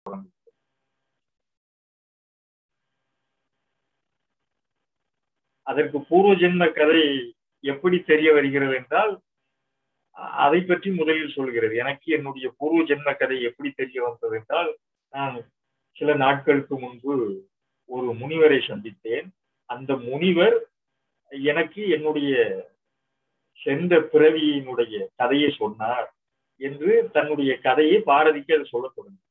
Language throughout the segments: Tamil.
அதற்கு பூர்வ ஜென்ம கதை எப்படி தெரிய வருகிறது என்றால், அதை பற்றி முதலில் சொல்கிறது. எனக்கு என்னுடைய பூர்வ ஜென்ம கதை எப்படி தெரிய வந்தது என்றால், நான் சில நாட்களுக்கு முன்பு ஒரு முனிவரை சந்தித்தேன். அந்த முனிவர் எனக்கு என்னுடைய சென்ற பிறவியினுடைய கதையை சொன்னார் என்று தன்னுடைய கதையை பாரதிக்கு அது சொல்லத் தொடங்கும்.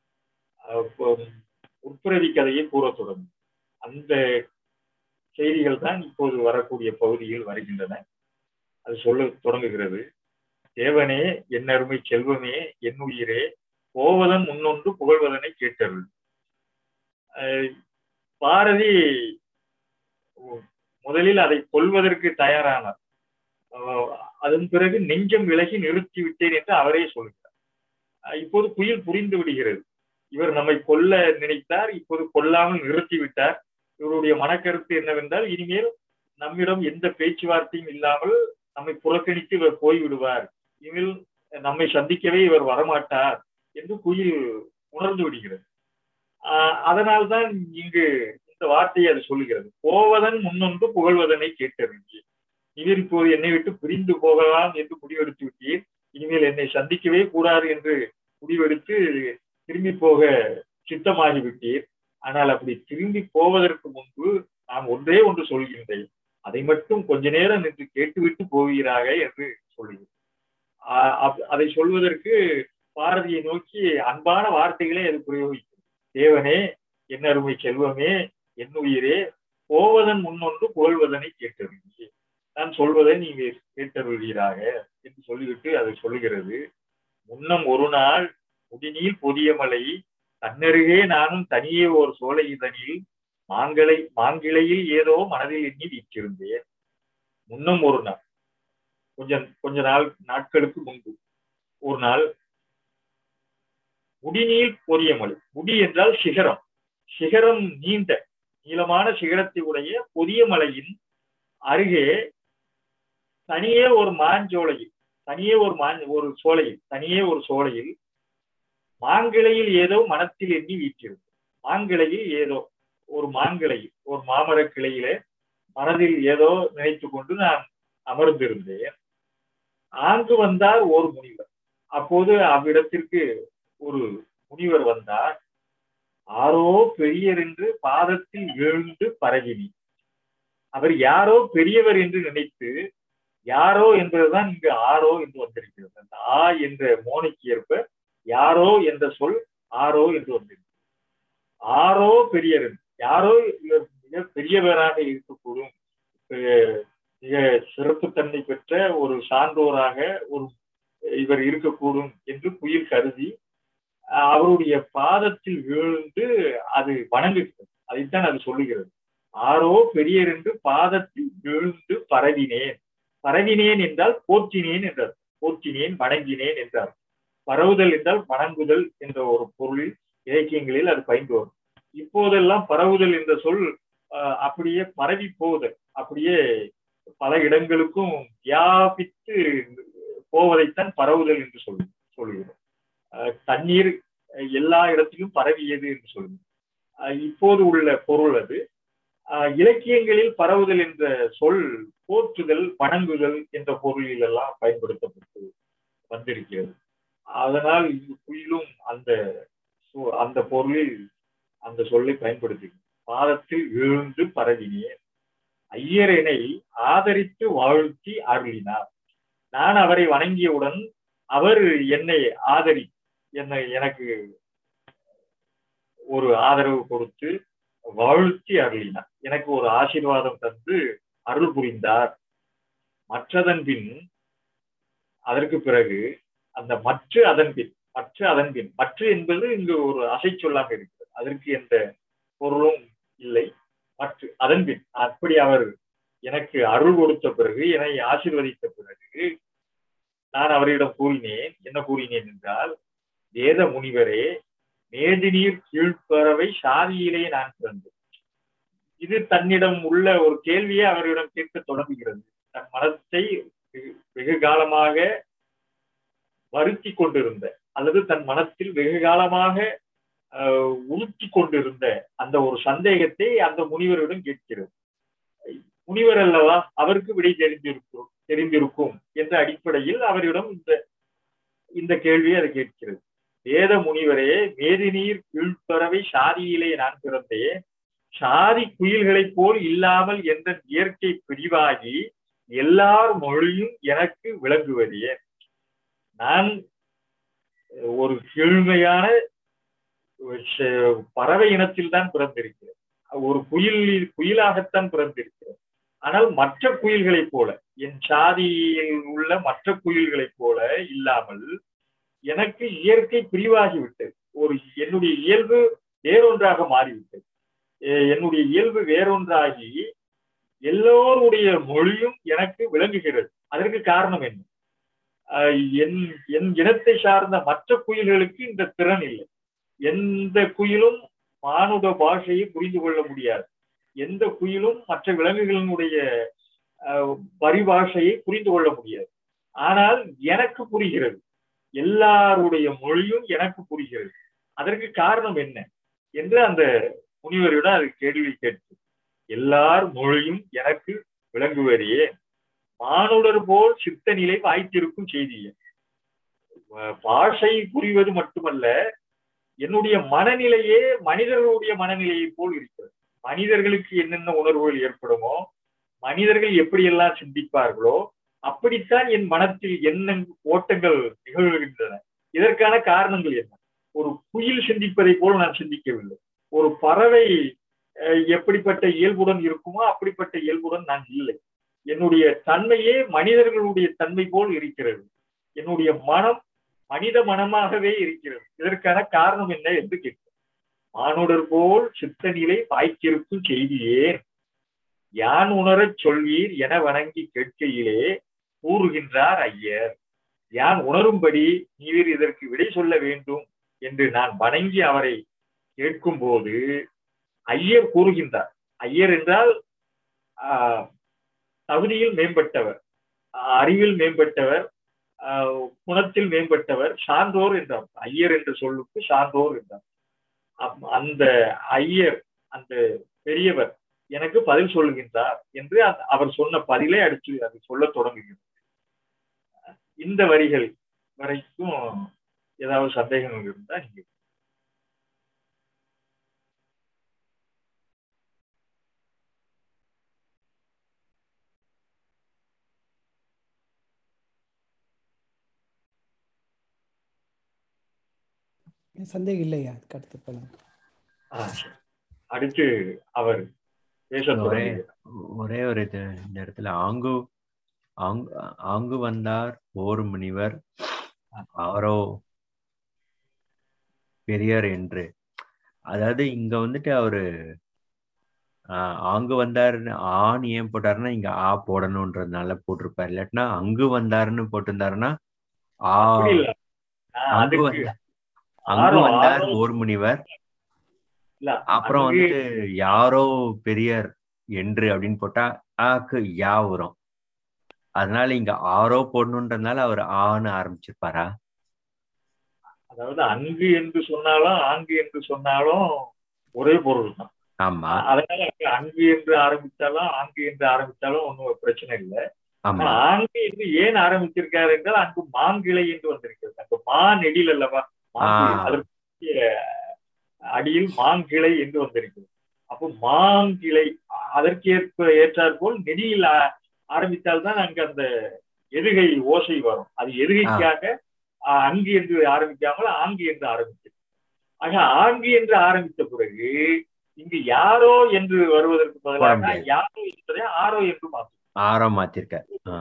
உட்பிறவி கதையை கூறத் தொடங்கும். அந்த செய்திகள் தான் இப்போது வரக்கூடிய பகுதியில் வருகின்றன. அது சொல்ல தொடங்குகிறது. தேவனே, என் அருமை செல்வமே, என் உயிரே, போவதன் முன்னொன்று புகழ்வதனை கேட்டருள். பாரதி முதலில் அதை கொல்வதற்கு தயாரானார். அதன் பிறகு நெஞ்சம் விலகி நிறுத்தி விட்டேன் என்று அவரே சொல்கிறார். இப்போது குயில் புரிந்து விடுகிறது. இவர் நம்மை கொல்ல நினைத்தார், இப்போது கொல்லாமல் நிறுத்தி விட்டார். இவருடைய மனக்கருத்து என்னவென்றால், இனிமேல் நம்மிடம் எந்த பேச்சுவார்த்தையும் இல்லாமல் நம்மை புறக்கணித்து இவர் போய்விடுவார், இனிமேல் நம்மை சந்திக்கவே இவர் வரமாட்டார் என்று குயில் உணர்ந்து விடுகிறது. அதனால்தான் இங்கு இந்த வார்த்தையை அது சொல்லுகிறது. போவதன் முன்னொன்று புகழ்வதனை கேட்டறிஞ்சு, இவர் இப்போது என்னை விட்டு பிரிந்து போகலாம் என்று முடிவெடுத்து விட்டீர், இனிமேல் என்னை சந்திக்கவே கூடாது என்று முடிவெடுத்து திரும்பி போக சித்தமாகிவிட்டீர். ஆனால் அப்படி திரும்பி போவதற்கு முன்பு நான் ஒன்றே ஒன்று சொல்கின்றேன், அதை மட்டும் கொஞ்ச நேரம் நின்று கேட்டுவிட்டு போவீராக என்று சொல்லுகிறேன். அதை சொல்வதற்கு பாரதியை நோக்கி அன்பான வார்த்தைகளே அது பிரயோகிக்கும். தேவனே, என் அருமை செல்வமே, என் உயிரே, போவதன் முன்னொன்று புகழ்வதனை கேட்டருளி, நான் சொல்வதை நீங்க கேட்டருளீராக என்று சொல்லிவிட்டு அதை சொல்லுகிறது. முன்னம் ஒரு நாள் முடிநீர் பொதிய மலை தன்னருகே நானும் தனியே ஒரு சோலை இதனில் மாங்கிளையில் ஏதோ மனதில் எண்ணி வீற்றிருந்தேன். முன்னம் ஒரு நாள், கொஞ்ச நாட்களுக்கு முன்பு ஒரு நாள் முடிநீர் பொதிய மலை. முடி என்றால் சிகரம். சிகரம் நீளமான சிகரத்தை உடைய பொதிய மலையின் அருகே தனியே ஒரு சோலையில் மாங்கிளையில் ஏதோ மனத்தில் எண்ணி வீற்றிருந்தது. மாங்கிளையில் ஏதோ ஒரு மாமர கிளையில மனதில் ஏதோ நினைத்து கொண்டு நான் அமர்ந்திருந்தேன். ஆங்கு வந்தார் ஒரு முனிவர். அப்போது அவ்விடத்திற்கு ஒரு முனிவர் வந்தார். ஆரோ பெரியர் என்று பாதத்தில் விழுந்து பரகினி. அவர் யாரோ பெரியவர் என்று நினைத்து, யாரோ என்பதுதான் இங்கு ஆரோ என்று வந்திருக்கிறது. அந்த ஆ என்ற மோனைக்கு ஏற்ப யாரோ என்ற சொல் ஆரோ என்று வந்திருக்கிறது. ஆரோ பெரியர், யாரோ இவர் மிக பெரியவராக இருக்கக்கூடும், மிக சிறப்புத்தன்மை பெற்ற ஒரு சான்றோராக இவர் இருக்கக்கூடும் என்று குயில் கருதி அவருடைய பாதத்தில் விழுந்து அது வணங்குகிறது. அதைத்தான் அது சொல்லுகிறது. ஆரோ பெரியர் என்று பாதத்தில் விழுந்து பரவினேன் என்றால் போற்றினேன் என்றார். போற்றினேன், வணங்கினேன் என்றார். பரவுதல் என்றால் வணங்குதல் என்ற ஒரு பொருளில் இலக்கியங்களில் அது பயின்று வரும். இப்போதெல்லாம் பரவுதல் என்ற சொல் அப்படியே பரவி போகுதல், அப்படியே பல இடங்களுக்கும் வியாபித்து போவதைத்தான் பரவுதல் என்று சொல்லுகிறோம். தண்ணீர் எல்லா இடத்திலும் பரவியது என்று சொல்லுகிறோம். இப்போது உள்ள பொருள் அது. இலக்கியங்களில் பரவுதல் என்ற சொல் போற்றுதல், வணங்குதல் என்ற பொருளில் எல்லாம் பயன்படுத்தப்பட்டு வந்திருக்கிறது. அதனால் குயிலும் அந்த பொருளில் அந்த சொல்லை பயன்படுத்தி பாதத்தில் விழுந்து பரவினேன். ஐயரனை ஆதரித்து வாழ்த்தி அருளினார். நான் அவரை வணங்கியவுடன் அவர் என்னை எனக்கு ஒரு ஆதரவு கொடுத்து வாழ்த்தி அருளினார். எனக்கு ஒரு ஆசீர்வாதம் தந்து அருள் புரிந்தார். மற்றதன் பின், அதற்கு பிறகு அந்த மற்ற என்பது இங்கு ஒரு அசை சொல்லாக இருக்கிறது. அதற்கு எந்த பொருளும் இல்லை. அதன் பின் அப்படி அவர் எனக்கு அருள் கொடுத்த பிறகு, என்னை ஆசீர்வதித்த பிறகு நான் அவரிடம் என்ன கூறினேன் என்றால், வேத முனிவரே, மேதிநீர் கீழ்ப்பறவை சாதியிலே நான் பிறந்தேன். இது தன்னிடம் உள்ள ஒரு கேள்வியை அவரிடம் கேட்க தொடங்குகிறது. தன் மனத்தை வெகு காலமாக வருத்தி கொண்டிருந்த, அல்லது தன் மனத்தில் வெகு காலமாக உறுத்தி கொண்டிருந்த அந்த ஒரு சந்தேகத்தை அந்த முனிவரிடம் கேட்கிறது. முனிவர் அல்லவா, அவருக்கு விடை தெரிந்திருக்கும் என்ற அடிப்படையில் அவரிடம் இந்த கேள்வியை அதை கேட்கிறது. வேத முனிவரே, மேதிநீர் கீழ்ப்பறவை சாதியிலே நான் பிறந்தேன், சாதி குயில்களைப் போல் இல்லாமல் என்ற இயற்கை பிரிவாகி எல்லார் மொழியும் எனக்கு விளங்குவதே. நான் ஒரு கீழ்மையான பறவை இனத்தில் தான் பிறந்திருக்கிறேன், ஒரு குயிலாகத்தான் பிறந்திருக்கிறேன். ஆனால் மற்ற குயில்களைப் போல, என் சாதியில் உள்ள மற்ற குயில்களைப் போல இல்லாமல் எனக்கு இயற்கை பிரிவாகிவிட்டது. என்னுடைய இயல்பு வேறொன்றாக மாறிவிட்டது. என்னுடைய இயல்பு வேறொன்றாகி எல்லோருடைய மொழியும் எனக்கு விளங்குகிறது. அதற்கு காரணம் என்ன? என் இனத்தை சார்ந்த மற்ற குயில்களுக்கு இந்த திறன் இல்லை. எந்த குயிலும் மானுட பாஷையை புரிந்து கொள்ள முடியாது. எந்த குயிலும் மற்ற விலங்குகளினுடைய பரிபாஷையை புரிந்து கொள்ள முடியாது. ஆனால் எனக்கு புரிகிறது, எல்லாருடைய மொழியும் எனக்கு புரிகிறது. அதற்கு காரணம் என்ன என்று அந்த முனிவரிடம் அது கேள்வி கேட்டு, எல்லார் மொழியும் எனக்கு விளங்குவதே, மானுடர் போல் சித்த நிலை வாய்த்திருக்கும் செய்தியே. பாஷை புரிவது மட்டுமல்ல, என்னுடைய மனநிலையே மனிதர்களுடைய மனநிலையை போல் இருக்கிறது. மனிதர்களுக்கு என்னென்ன உணர்வுகள் ஏற்படுமோ, மனிதர்கள் எப்படியெல்லாம் சிந்திப்பார்களோ அப்படித்தான் என் மனத்தில் என்ன ஓட்டங்கள் நிகழ்கின்றன. இதற்கான காரணங்கள் என்ன? ஒரு குயில் சிந்திப்பதை போல் நான் சிந்திக்கவில்லை. ஒரு பறவை எப்படிப்பட்ட இயல்புடன் இருக்குமோ அப்படிப்பட்ட இயல்புடன் நான் இல்லை. என்னுடைய தன்மையே மனிதர்களுடைய தன்மை போல் இருக்கிறது. என்னுடைய மனம் மனித மனமாகவே இருக்கிறது. இதற்கான காரணம் என்ன என்று கேட்கிறேன். மானுடர் போல் சித்த நிலை வாய்த்திருக்கும் செய்தியே, யான் உணரச் சொல்வீர் என வணங்கி கேட்கையிலே கூறுகின்றார் ஐயர். யான் உணரும்படி நீர் இதற்கு விடை சொல்ல வேண்டும் என்று நான் வணங்கி அவரை கேட்கும் போது ஐயர் கூறுகின்றார். ஐயர் என்றால் தகுதியில் மேம்பட்டவர், அறிவில் மேம்பட்டவர், குணத்தில் மேம்பட்டவர், சான்றோர் என்றார். ஐயர் என்ற சொல்லுக்கு சான்றோர் என்றார். அந்த ஐயர், அந்த பெரியவர் எனக்கு பதில் சொல்லுகின்றார் என்று அவர் சொன்ன பதிலை அடிச்சு அது சொல்ல தொடங்குகிறது. இந்த வரிகள் வரைக்கும் ஏதாவது சந்தேகங்கள் இருந்தா நீங்க. சந்தேகம் இல்லையா? அடுத்து அவர் ஒரே ஒரு இது இந்த இடத்துல ஆங்கு வந்தார் ஓர் முனிவர் அவரோ பெரியார் என்று. அதாவது இங்க வந்துட்டு அவரு ஆங்கு வந்தாருன்னு ஆண் ஏன் போட்டாருன்னா இங்க ஆ போடணும்ன்றதுனால போட்டிருப்பாரு. இல்லாட்டினா அங்கு வந்தாருன்னு போட்டிருந்தாருன்னா அங்கு வந்தார் ஓர் முனிவர், அப்புறம் வந்துட்டு யாரோ பெரியார் என்று அப்படின்னு போட்டா ஆக்கு யா வரும். அதனால இங்க ஆரோ போடணுன்றதுனால அவர் ஆன்னு ஆரம்பிச்சிருப்பாரா? அதாவது அங்கு என்று சொன்னாலும் ஆங்கு என்று சொன்னாலும் ஒரே பொருள் தான். ஆமா, அதனால அங்கு என்று ஆரம்பித்தாலும் ஆங்கு என்று ஆரம்பித்தாலும் ஒன்றும் பிரச்சனை இல்லை. ஆங்கு என்று ஏன் ஆரம்பிச்சிருக்காரு என்றால் அங்கு மாங்கிளை என்று வந்திருக்கிறது. அங்கு மா நெடில் அல்லவா, அதற்கு அடியில் மாங்கிளை என்று வந்திருக்கிறது. அப்போ மாங்கிளை அதற்கு ஏற்றாற் போல் நெடியில் ஆரம்பித்தால்தான் அங்கு அந்த எதுகை ஓசை வரும். அது எதுகைக்காக அங்கு என்று ஆரம்பிக்காமல் ஆங்கு என்று ஆரம்பித்தது. ஆக ஆங்கு என்று ஆரம்பித்த பிறகு இங்கு யாரோ என்று வருவதற்கு பதிலாக யாரோ என்பதை ஆரோ என்று ஆரோ மாத்திருக்க.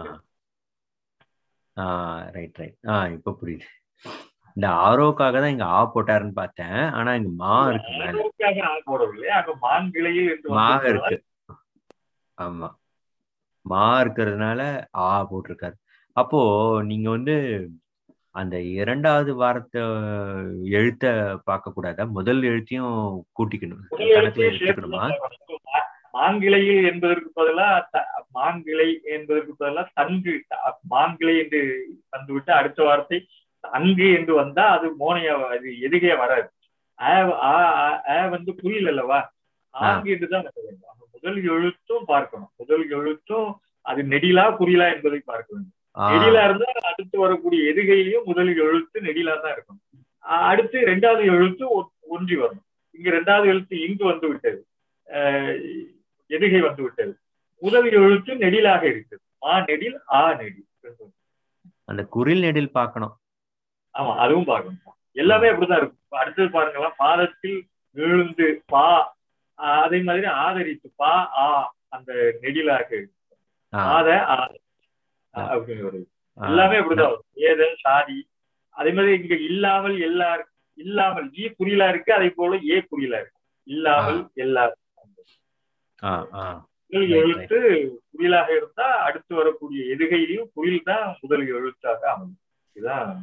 Right right. இப்ப புரியுது. இந்த ஆரோக்காக தான் இங்க ஆ போட்டாருன்னு பார்த்தேன். ஆனா இங்க மா இருக்கு, மா இருக்கு. ஆமா, மா இருக்கிறதுனால ஆ போட்டிருக்காரு. அப்போ நீங்க வந்து அந்த இரண்டாவது வாரத்தை எழுத்த பார்க்க கூடாதா? முதல் எழுத்தையும் கூட்டிக்கணும், கணக்குல எடுத்துக்கணுமா? மாங்கிளையில் என்பதற்கு பதிலா மாங்கிளை என்பதற்கு பதிலா தங்கு மாங்கிளை என்று வந்துவிட்டு அடுத்த வார்த்தை அங்கு என்று வந்தா அது மோனையா, அது எதுகையா வராது. வந்து குறியில் அல்லவா, ஆங்கிட்டு தான் வர வேண்டும். அந்த முதல் எழுத்தும் பார்க்கணும். முதல் எழுத்தும் அது நெடிலா குறிலா என்பதை பார்க்க வேண்டும். நெடிலா இருந்தா அடுத்து வரக்கூடிய எதுகையிலையும் முதல் எழுத்து நெடிலா தான் இருக்கணும். அடுத்து இரண்டாவது எழுத்து ஒன்றி வரணும். இங்க இரண்டாவது எழுத்து இங்கு வந்து விட்டது, எதுகை வந்து விட்டது. முதல் எழுத்து நெடிலாக இருக்குது. ஆ நெடில், ஆ நெடில். அந்த குறில் நெடில் பார்க்கணும். ஆமா, அதுவும் பார்க்கணும். எல்லாமே அப்படிதான் இருக்கும். அடுத்தது பாருங்களா, பாதத்தில் விழுந்து பா, அதே மாதிரி ஆதரித்து பா ஆ, அந்த நெடிலாக ஆத அப்படின்னு வருது. எல்லாமே அப்படிதான் வரும். ஏதல் சாதி, அதே மாதிரி இங்க இல்லாமல் எல்லாரும், இல்லாமல் ஈ குறிலா இருக்கு, அதே போல ஏ குறிலா இருக்கு. இல்லாமல் எல்லாரும் முதல் எழுத்து குறிலாக இருந்தா அடுத்து வரக்கூடிய எதுகையிலையும் குறில் தான் முதல் எழுத்தாக அமையும். இதுதான்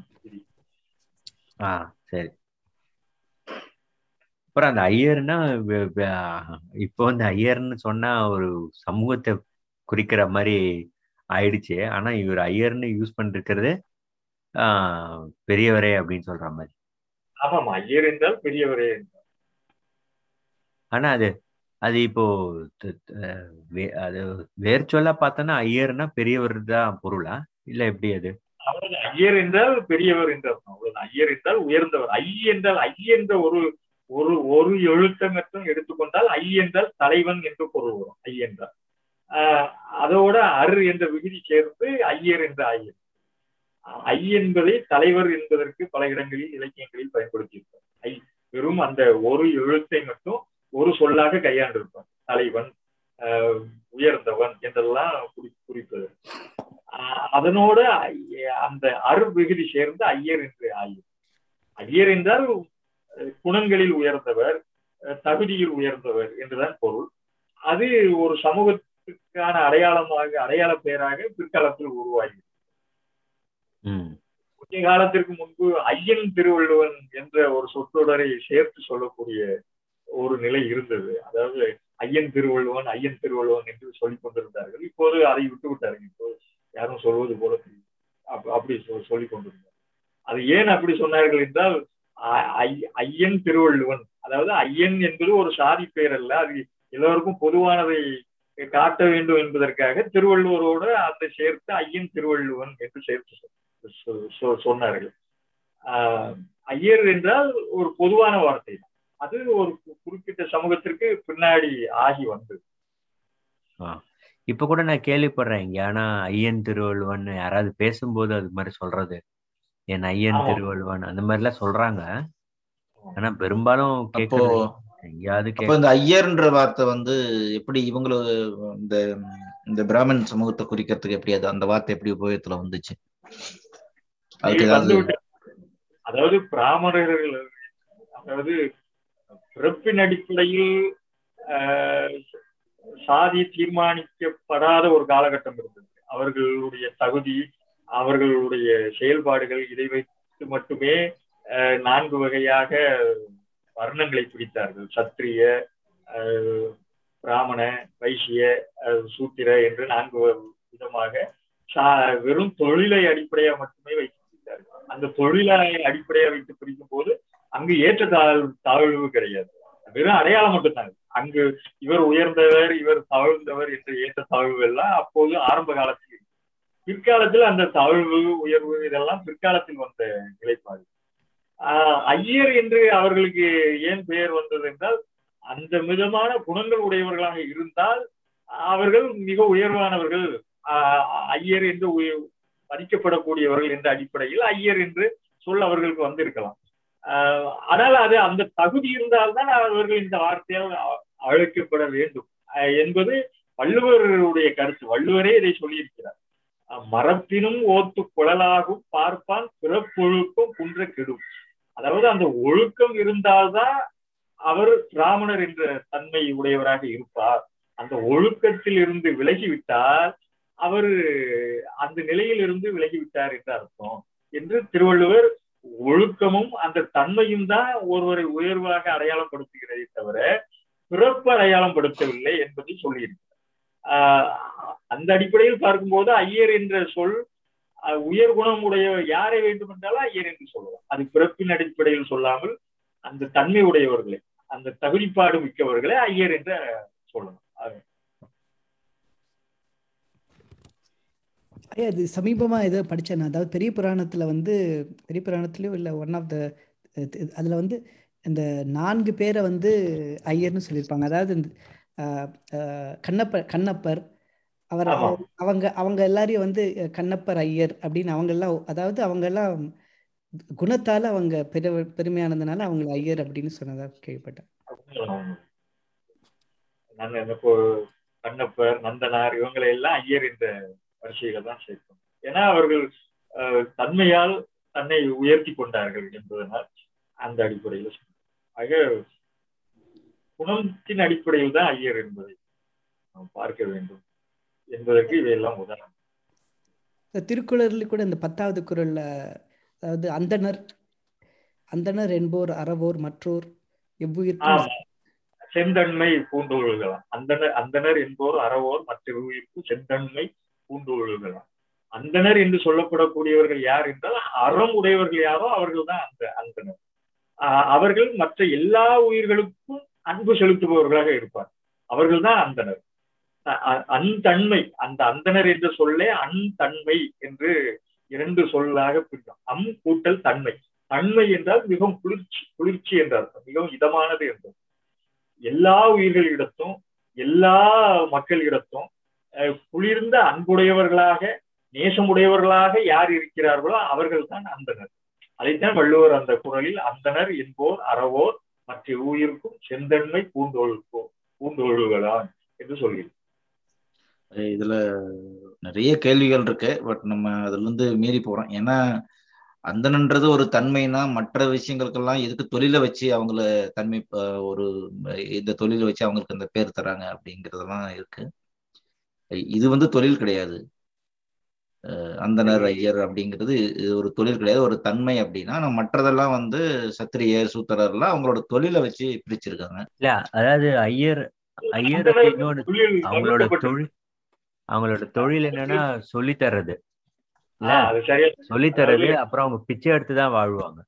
சரி. அப்புறம் அந்த ஐயர்னா இப்போ வந்து ஐயர்னு சொன்னா ஒரு சமூகத்தை குறிக்கிற மாதிரி ஆயிடுச்சு. ஆனா இவர் ஐயர்னு யூஸ் பண்ணிருக்கிறது பெரியவரே அப்படின்னு சொல்ற மாதிரி. ஆமாமா, ஐயர் என்றால் பெரியவரே என்றால். ஆனா அது இப்போ அது வேறு சொல்ல பார்த்தோன்னா ஐயர்னா பெரியவர் தான் பொருளா இல்ல எப்படி? அது ஐயர் என்றால் பெரியவர் என்று அர்த்தம். அவ்வளவுதான். ஐயர் என்றால் உயர்ந்தவர். ஐ என்றால் ஐ என்ற ஒரு எழுத்தை மட்டும் எடுத்துக்கொண்டால் ஐ என்றால் தலைவன் என்று பொருள் வரும். ஐ என்றால் அதோட அரு என்ற விகுதி சேர்ந்து ஐயர் என்ற ஐயர். ஐ என்பதை தலைவர் என்பதற்கு பல இடங்களில் இலக்கியங்களில் பயன்படுத்தியிருப்பார். ஐ வெறும் அந்த ஒரு எழுத்தை மட்டும் ஒரு சொல்லாக கையாண்டிருப்பார். தலைவன், உயர்ந்தவன் என்றெல்லாம் குறிப்பது. அதனோட அந்த அரு விகுதி சேர்ந்து ஐயர் என்று ஆயும். ஐயர் என்றால் குணங்களில் உயர்ந்தவர், தகுதியில் உயர்ந்தவர் என்றுதான் பொருள். அது ஒரு சமூகத்துக்கான அடையாள பெயராக பிற்காலத்தில் உருவாகி, கொஞ்ச காலத்திற்கு முன்பு ஐயன் திருவள்ளுவன் என்ற ஒரு சொற்றொடரை சேர்த்து சொல்லக்கூடிய ஒரு நிலை இருந்தது. அதாவது ஐயன் திருவள்ளுவன் என்று சொல்லிக் கொண்டிருந்தார்கள். இப்போது அதை விட்டு விட்டார்கள். இப்போது யாரும் சொல்வது போல அப்படி சொல்லிக் கொண்டிருந்தார். அது ஏன் அப்படி சொன்னார்கள் என்றால், ஐயன் திருவள்ளுவன், அதாவது ஐயன் என்பது ஒரு சாதி பெயர் அல்ல, அது எல்லோருக்கும் பொதுவானதை காட்ட வேண்டும் என்பதற்காக திருவள்ளுவரோடு அந்த சேர்த்து ஐயன் திருவள்ளுவன் என்று சேர்த்து சொன்னார்கள். ஐயர் என்றால் ஒரு பொதுவான வார்த்தை, அது ஒரு குறிப்பிட்ட சமூகத்திற்கு பின்னாடி ஆகி வந்தது. இப்ப கூட நான் கேள்விப்படுறேன் இங்க. ஆனா ஐயன் திருவள்ளுவன் யாராவது பேசும்போது அது மாதிரி சொல்றது, என் ஐயன் திருவள்ளுவன் அந்த மாதிரி எல்லாம் சொல்றாங்க. ஆனா பெரும்பாலும் எங்கேயாவது இந்த ஐயர்ன்ற வார்த்தை வந்து எப்படி இவங்களுக்கு இந்த பிராமன் சமூகத்தை குறிக்கிறதுக்கு எப்படி அந்த வார்த்தை எப்படி உபயோகத்துல வந்துச்சு? அதாவது பிராமணர்கள், அதாவது பிறப்பின் அடிப்படையில் சாதி தீர்மானிக்கப்படாத ஒரு காலகட்டம் இருந்தது. அவர்களுடைய தகுதி, அவர்களுடைய செயல்பாடுகள், இதை வைத்து மட்டுமே 4 வகையாக வர்ணங்களை பிரித்தார்கள். சத்திரிய, பிராமண, வைசிய, சூத்திர என்று 4 விதமாக வெறும் தொழிலை அடிப்படையாக மட்டுமே வைத்து பிரித்தார்கள். அந்த தொழிலை அடிப்படையாக வைத்து பிரிக்கும் போது அங்கு ஏற்ற தாழ்வு கிடையாது, வெறும் அடையாளம் மட்டும்தான். அங்கு இவர் உயர்ந்தவர், இவர் தாழ்ந்தவர் என்ற ஏற்ற தாழ்வு எல்லாம் அப்போது ஆரம்ப காலத்தில். பிற்காலத்தில் அந்த தாழ்வு உயர்வு இதெல்லாம் பிற்காலத்தில் வந்த நிலைப்பாடு. ஐயர் என்று அவர்களுக்கு ஏன் பெயர் வந்தது என்றால், அந்த விதமான குணங்கள் உடையவர்களாக இருந்தால் அவர்கள் மிக உயர்வானவர்கள், ஐயர் என்று மதிக்கப்படக்கூடியவர்கள் என்ற அடிப்படையில் ஐயர் என்று சொல் அவர்களுக்கு வந்திருக்கலாம். ஆனால் அது அந்த தகுதி இருந்தால்தான் அவர்கள் இந்த வார்த்தையால் அழைக்கப்பட வேண்டும் என்பது வள்ளுவருடைய கருத்து. வள்ளுவரே இதை சொல்லியிருக்கிறார். மரப்பினும் ஓத்து குழலாகும் பார்ப்பான் பிறப்பொழுக்கம் குன்ற கெடும். அதாவது அந்த ஒழுக்கம் இருந்தால்தான் அவர் பிராமணர் என்ற தன்மை உடையவராக இருப்பார். அந்த ஒழுக்கத்தில் இருந்து விலகிவிட்டால் அவர் அந்த நிலையில் இருந்து விலகிவிட்டார் என்று அர்த்தம் என்று திருவள்ளுவர், ஒழுக்கமும் அந்த தன்மையும் தான் ஒருவரை உயர்வாக அடையாளப்படுத்துகிறதே தவிர பிறப்பு அடையாளம் படுத்தவில்லை என்பதை சொல்லியிருக்கிறார். அந்த அடிப்படையில் பார்க்கும்போது ஐயர் என்ற சொல் உயர் குணம் உடைய யாரை வேண்டும் என்றாலும் ஐயர் என்று சொல்லலாம். அது பிறப்பின் அடிப்படையில் சொல்லாமல் அந்த தன்மை உடையவர்களே, அந்த தகுதிப்பாடு மிக்கவர்களே ஐயர் என்று சொல்லணும். அது சமீபமா ஏதோ படிச்சேன். அதாவது பெரிய புராணத்துல வந்து, பெரிய புராணத்திலயோ இல்ல ஒன் ஆஃப் த அதுல வந்து இந்த 4 பேரை வந்து ஐயர்னு சொல்லியிருப்பாங்க. அதாவது கண்ணப்பர் அவர் அவங்க அவங்க எல்லாரையும் வந்து கண்ணப்பர் ஐயர் அப்படின்னு அவங்க எல்லாம், அதாவது அவங்க எல்லாம் குணத்தால அவங்க பெருமையானதுனால அவங்களை ஐயர் அப்படின்னு சொன்னதா கேள்விப்பட்டேன். கண்ணப்பர், நந்தனார் இவங்களை எல்லாம் ஐயர் என்ற வரிசையில தான் சேர்க்கும். ஏன்னா அவர்கள் தன்மையால் தன்னை உயர்த்தி கொண்டார்கள் என்பதனால் அந்த அடிப்படையில் ஆக குணத்தின் அடிப்படையில் தான் ஐயர் என்பதை நாம் பார்க்க வேண்டும் என்பதற்கு இவையெல்லாம் உதாரணம். திருக்குறள்ல கூட இந்த 10வது குறள்ல, அதாவது அந்தணர் என்போர் அறவோர் மற்றோர் எவ்வுயிர்க்கும் செந்தன்மை பூண்டொழுகலாம். அந்தணர் என்போர் அறவோர் மற்ற உயிர்க்கு செந்தன்மை பூண்டொழுகலாம். அந்தணர் என்று சொல்லப்படக்கூடியவர்கள் யார் என்றால் அறம் உடையவர்கள் யாரோ அவர்கள் தான் அந்த அந்தணர். அவர்கள் மற்ற எல்லா உயிர்களுக்கும் அன்பு செலுத்துபவர்களாக இருப்பார். அவர்கள் தான் அந்தணர். அந்தன்மை, அந்த அந்தணர் என்று சொல்லே அந்தன்மை என்று 2 சொல்லாக பிரிக்கும். கூட்டல் தன்மை. தன்மை என்றால் மிகவும் குளிர்ச்சி என்றார், மிகவும் இதமானது என்றார். எல்லா உயிர்களிடத்தும் எல்லா மக்களிடத்தும் குளிர்ந்த அன்புடையவர்களாக நேசமுடையவர்களாக யார் இருக்கிறார்களோ அவர்கள் தான் அந்தனர். அதைத்தான் வள்ளுவர் அந்த குறளில் அந்தனர் என்போர் அறவோர் மற்ற உயிருக்கும் செந்தன்மை பூண்டொழுகலாம் என்று சொல்கிறார். இதுல நிறைய கேள்விகள் இருக்கு. பட் நம்ம அதுல இருந்து மீறி போறோம். ஏன்னா அந்தனன்றது ஒரு தன்மைனா மற்ற விஷயங்களுக்கெல்லாம் எதுக்கு தொழிலை வச்சு அவங்கள தன்மை ஒரு இந்த தொழிலை வச்சு அவங்களுக்கு அந்த பேர் தராங்க அப்படிங்கிறதெல்லாம் இருக்கு. இது வந்து தொழில் கிடையாது. அந்தனர் ஐயர் அப்படிங்கிறது இது ஒரு தொழில் கிடையாது, ஒரு தன்மை. அப்படின்னா நம்ம மற்றதெல்லாம் வந்து சத்திரியர் சூத்திரர்லாம் அவங்களோட தொழிலை வச்சு பிரிச்சிருக்காங்க. இல்ல, அதாவது ஐயர் இன்னொன்று அவங்களோட தொழில் என்னன்னா சொல்லி தர்றது, சொல்லி தர்றது. அப்புறம் அவங்க பிச்சை எடுத்துதான் வாழ்வாங்க.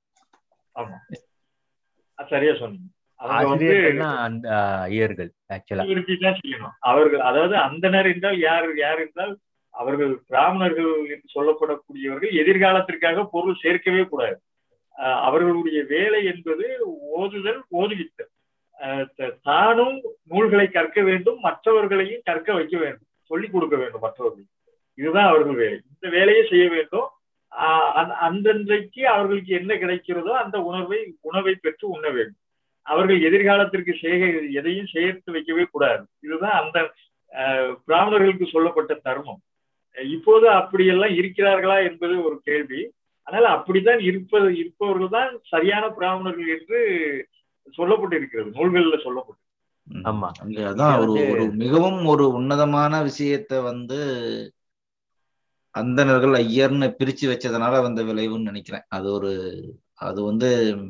சரியா சொன்னீங்க. அந்த ஐயர்கள் ஆக்சுவலா செய்யணும். அவர்கள் அதாவது அந்தனர் என்றால் யார் என்றால் அவர்கள் பிராமணர்கள் என்று சொல்லப்படக்கூடியவர்கள் எதிர்காலத்திற்காக பொருள் சேர்க்கவே கூடாது. அவர்களுடைய வேலை என்பது ஓதுதல், ஓதுவித்தல். தானும் நூல்களை கற்க வேண்டும், மற்றவர்களையும் கற்க வைக்க வேண்டும், சொல்லிக் கொடுக்க வேண்டும் மற்றவர்களுக்கு. இதுதான் அவர்கள் வேலை. இந்த வேலையை செய்ய வேண்டும். அன்றன்றைக்கு அவர்களுக்கு என்ன கிடைக்கிறதோ அந்த உணவை பெற்று உண்ண வேண்டும். அவர்கள் எதிர்காலத்திற்கு எதையும் சேர்த்து வைக்கவே கூடாது. இதுதான் அந்த பிராமணர்களுக்கு சொல்லப்பட்ட தர்மம். இப்போது அப்படியெல்லாம் இருக்கிறார்களா என்பது ஒரு கேள்வி. ஆனால் அப்படித்தான் இருப்பவர்கள் தான் சரியான பிராமணர்கள் என்று சொல்லப்பட்டிருக்கிறது, நூல்கள்ல சொல்லப்பட்டு. ஆமா, அதான் ஒரு மிகவும் ஒரு உன்னதமான விஷயத்த வந்து அந்தணர்கள் ஐயர்னு பிரிச்சு வச்சதுனால வந்த விளைவுன்னு நினைக்கிறேன். அது வந்து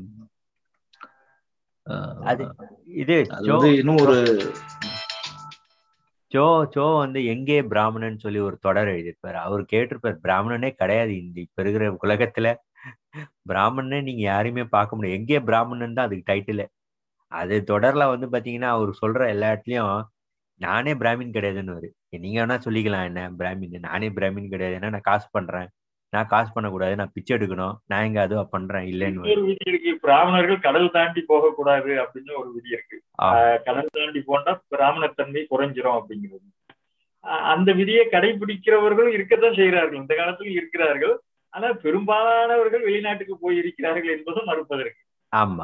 இன்னும் ஒரு சோ வந்து எங்கே பிராமணன் சொல்லி ஒரு தொடர் எழுதியிருப்பாரு. அவர் கேட்டிருப்பாரு, பிராமணனே கிடையாது இப்ப இருக்கிற உலகத்துல, பிராமணனே நீங்க யாரையுமே பார்க்க முடியாது, எங்கே பிராமணன் தான் அதுக்கு டைட்டில். அது தொடர்ல வந்து பாத்தீங்கன்னா அவர் சொல்ற எல்லா இடத்துலயும் நானே பிராமின் கிடையாதுன்னு. நீங்க வேணா சொல்லிக்கலாம் என்ன பிராமின், நானே பிராமின் கிடையாது, ஏன்னா நான் காசு பண்றேன், நான் காசு பண்ணக்கூடாது, நான் பிச்சை எடுக்கணும், நான் எங்க அதுவா பண்றேன் இல்லைன்னு. ஒரு விதி இருக்கு, பிராமணர்கள் கடல் தாண்டி போகக்கூடாது அப்படின்னு ஒரு விதி இருக்கு. கடல் தாண்டி போனா பிராமணத்தன்மை குறைஞ்சிரும் அப்படிங்கிறது. அந்த விதியை கடைபிடிக்கிறவர்களும் இருக்கத்தான் செய்கிறார்கள், இந்த காலத்துல இருக்கிறார்கள். ஆனா பெரும்பாலானவர்கள் வெளிநாட்டுக்கு போய் இருக்கிறார்கள் என்பதும் மறுப்பதற்கு. ஆமா,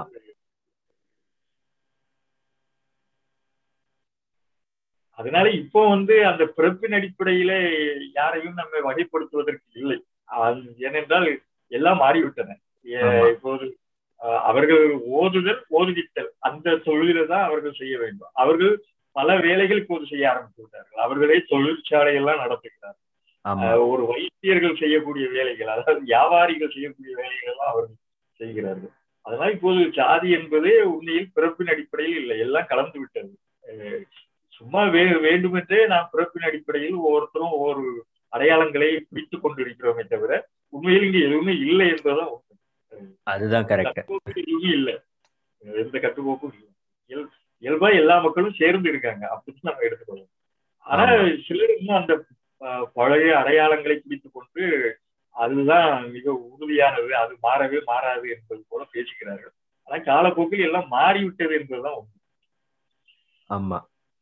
அதனால இப்போ வந்து அந்த பிறப்பின் அடிப்படையில யாரையும் நம்ம வகைப்படுத்துவதற்கு இல்லை. ஏனென்றால் எல்லாம் மாறிவிட்டன. இப்போது அவர்கள் ஓதுதல், ஓதுவித்தல் அந்த தொழிலை தான் அவர்கள் செய்ய வேண்டும். அவர்கள் பல வேலைகள் இப்போது செய்ய ஆரம்பித்து விட்டார்கள். அவர்களே தொழிற்சாலையெல்லாம் நடத்துகிறார்கள். ஒரு வைத்தியர்கள் செய்யக்கூடிய வேலைகள், அதாவது வியாபாரிகள் செய்யக்கூடிய வேலைகள் எல்லாம் அவர்கள் செய்கிறார்கள். அதனால இப்போது ஜாதி என்பதே உண்மையில் பிறப்பின் அடிப்படையில் இல்லை, எல்லாம் கலந்து விட்டது. சும்மா வேண்டுமென்றே நாம் பிறப்பின் அடிப்படையில் ஒவ்வொருத்தரும் ஒவ்வொரு அடையாளங்களை பிடித்துக் கொண்டிருக்கிறோமே தவிர உண்மையில் இங்க எதுவுமே இல்லை என்பதுதான் அதுதான் கரெக்ட். எதுவுமே இல்லை. எந்த கட்டுக்கோப்பும் இல்லை. இயல்பா எல்லா மக்களும் சேர்ந்து இருக்காங்க அப்படின்னு நம்ம எடுத்துக்கொள்ளலாம். ஆனா சிலர் இன்னும் அந்த பழைய அடையாளங்களை பிடித்துக் கொண்டு அதுதான் மிக உறுதியானது, அது மாறவே மாறாது என்பது போல பேசுகிறார்கள். ஆனா காலப்போக்கில் எல்லாம் மாறிவிட்டது என்பதுதான் உண்மை. ஆமா.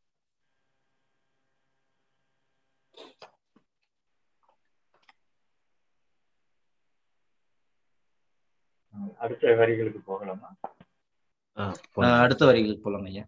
அடுத்த வரிகளுக்கு போகலாமா? அடுத்த வரிகளுக்கு போலாம் ஐயா.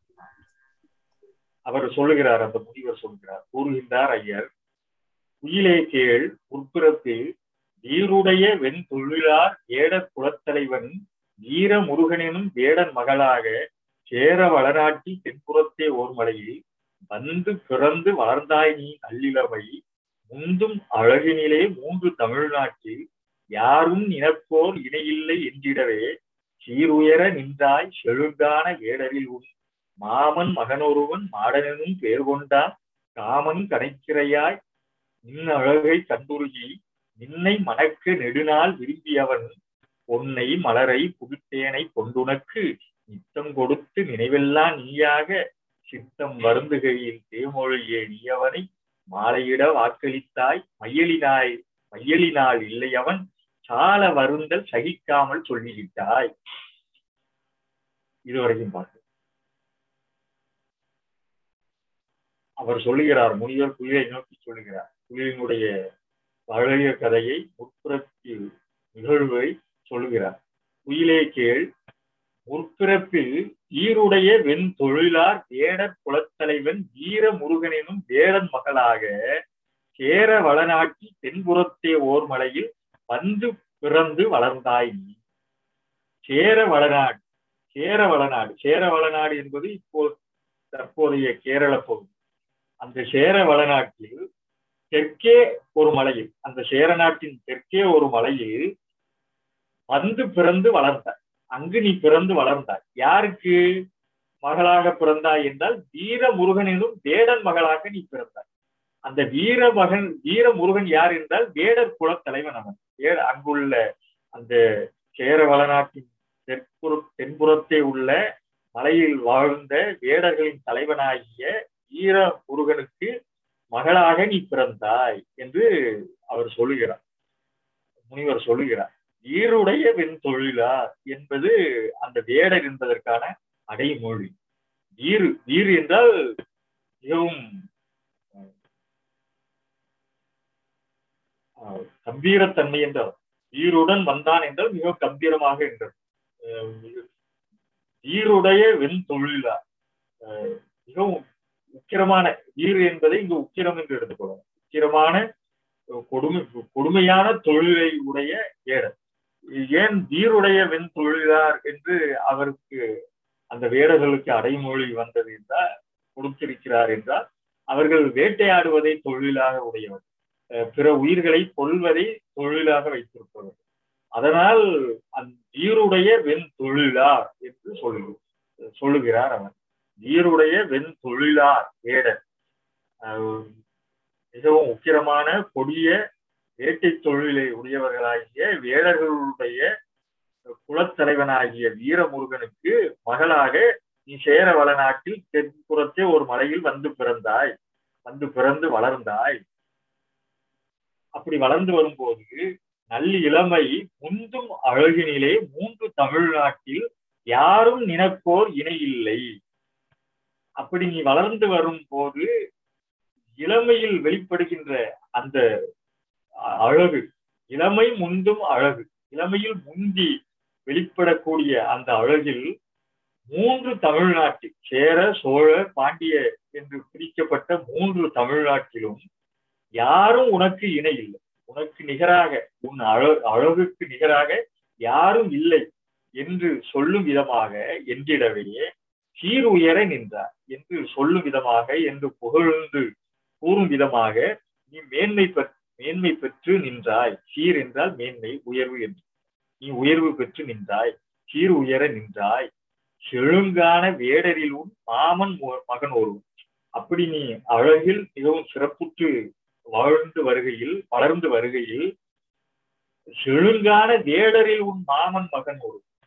அவர் சொல்லுகிறார், அந்த முனிவர் சொல்லுகிறார், கூறுகின்றார் ஐயர், குயிலே கேள், உட்புறத்தில் வீருடைய வெண் தொழிலார் வேடர் குலத்தலைவன் வீர முருகனும் வேடன் மகளாக சேர வளநாட்டி தென்புறத்தே ஓர்மலையில் வந்து பிறந்து வளர்ந்தாய் நீ நல்லிலமை முந்தும் அழகினிலே 3 தமிழ்நாட்டில் யாரும் நினைப்போர் இணையில்லை என்றிடவே சீருயர நின்றாய் செழுங்கான வேடரில் உன் மாமன் மகனொருவன் மாடனும் பேர் கொண்டான் காமன் கணைக்கிறையாய் நின் அழகை கண்டுருகி நின்னை மணக்க நெடுநாள் விரும்பியவன் பொன்னை மலரை புதுத்தேனை கொண்டுனக்கு நித்தம் கொடுத்து நினைவெல்லாம் நீயாக சித்தம் வருந்துகையில் தேமொழியே நீயவனை மாலையிட வாக்களித்தாய் மையலினால் இல்லை அவன் சால வருந்தல் சகிக்காமல் சொல்லிவிட்டாய். இதுவரைக்கும் பார்த்து அவர் சொல்லுகிறார், முனிவர் குயிலை நோக்கி சொல்லுகிறார். குயிலினுடைய பழைய கதையை, முற்பிறப்பு நிகழ்வை சொல்லுகிறார். குயிலே கேள், முற்பிறப்பில் ஈருடைய வெண் தொழிலார் வேடர் குலத்தலைவன் வீர முருகனும் வேடன் மகளாக சேர வளநாட்டி தென்புறத்தே ஓர்மலையில் வந்து பிறந்து வளர்ந்தாய் நீ. சேர வளநாடு, சேர வளநாடு என்பது இப்போ தற்போதைய கேரள பகுதி. அந்த சேர வளநாட்டில் தெற்கே ஒரு மலையில், அந்த சேர நாட்டின் தெற்கே ஒரு மலையில் வந்து பிறந்து வளர்ந்தாய். அங்கு நீ பிறந்து வளர்ந்தாய். யாருக்கு மகளாக பிறந்தாய் என்றால் வீர முருகனும் வேடன் மகளாக நீ பிறந்தாய். அந்த வீர முருகன் யார் என்றால் வேடர் குல தலைவன் அவன். அங்குள்ள அந்த சேர வளநாட்டின் தென்புறத்தே உள்ள மலையில் வாழ்ந்த வேடர்களின் தலைவனாகிய வீர முருகனுக்கு மகளாக நீ பிறந்தாய் என்று அவர் சொல்லுகிறார், முனிவர் சொல்லுகிறார். வீருடைய வெண் தொழிலார் என்பது அந்த வேடர் என்பதற்கான அடைமொழி. வீறு என்றால் மிகவும் கம்பீரத்தன்மை என்றால், வீருடன் வந்தான் என்றால் மிகவும் கம்பீரமாக என்றார். வீருடைய வெண் தொழிலார் மிகவும் உக்கிரமான, வீறு என்பதை இங்கு உக்கிரம் என்று எடுத்துக்கொள்ளலாம். உக்கிரமான கொடுமையான தொழிலை உடைய வேடர். ஏன் வீருடைய வெண் தொழிலார் என்று அவருக்கு அந்த வேடர்களுக்கு அடைமொழி வந்தது என்றால், கொடுத்திருக்கிறார் என்றால், அவர்கள் வேட்டையாடுவதை தொழிலாக உடையவர், பிற உயிர்களை கொல்வதை தொழிலாக வைத்திருப்பவர். அதனால் அந்த வீருடைய வெண் தொழிலார் என்று சொல்லுகிறார் அவர். வீருடைய வெண் தொழிலார் வேடர் மிகவும் உக்கிரமான கொடிய வேட்டை தொழிலை உடையவர்களாகிய வேடர்களுடைய குலத்தலைவனாகிய வீரமுருகனுக்கு மகளாக நீ சேர வளநாட்டில் தென்புறத்தே ஒரு மலையில் வந்து பிறந்து வளர்ந்தாய். அப்படி வளர்ந்து வரும்போது நல்ல இளமை முந்தும் அழகினிலே 3 தமிழ்நாட்டில் யாரும் நினைப்போர் இணை இல்லை. அப்படி நீ வளர்ந்து வரும்போது இளமையில் வெளிப்படுகின்ற அந்த அழகு, இளமை முந்தும் அழகு, இளமையில் முந்தி வெளிப்படக்கூடிய அந்த அழகில் 3 தமிழ்நாட்டில், சேர சோழ பாண்டிய என்று பிரிக்கப்பட்ட 3 தமிழ்நாட்டிலும் யாரும் உனக்கு இணை இல்லை, உனக்கு நிகராக, உன் அழகுக்கு நிகராக யாரும் இல்லை என்று சொல்லும் விதமாக என்றிடவே சீர் உயர நின்றார் என்று சொல்லும் விதமாக, என்று புகழ்ந்து கூறும் விதமாக நீ மேன்மை பெற்று நின்றாய். சீர் என்றால் மேன்மை, உயர்வு என்று. நீ உயர்வு பெற்று நின்றாய், சீர் உயர நின்றாய். செழுங்கான வேடரில் உன் மாமன் மகன் ஒருவன். அப்படி நீ அழகில் மிகவும் சிறப்புற்று வளர்ந்து வருகையில் செழுங்கான வேடரில் உன் மாமன் மகன் ஒருவன்.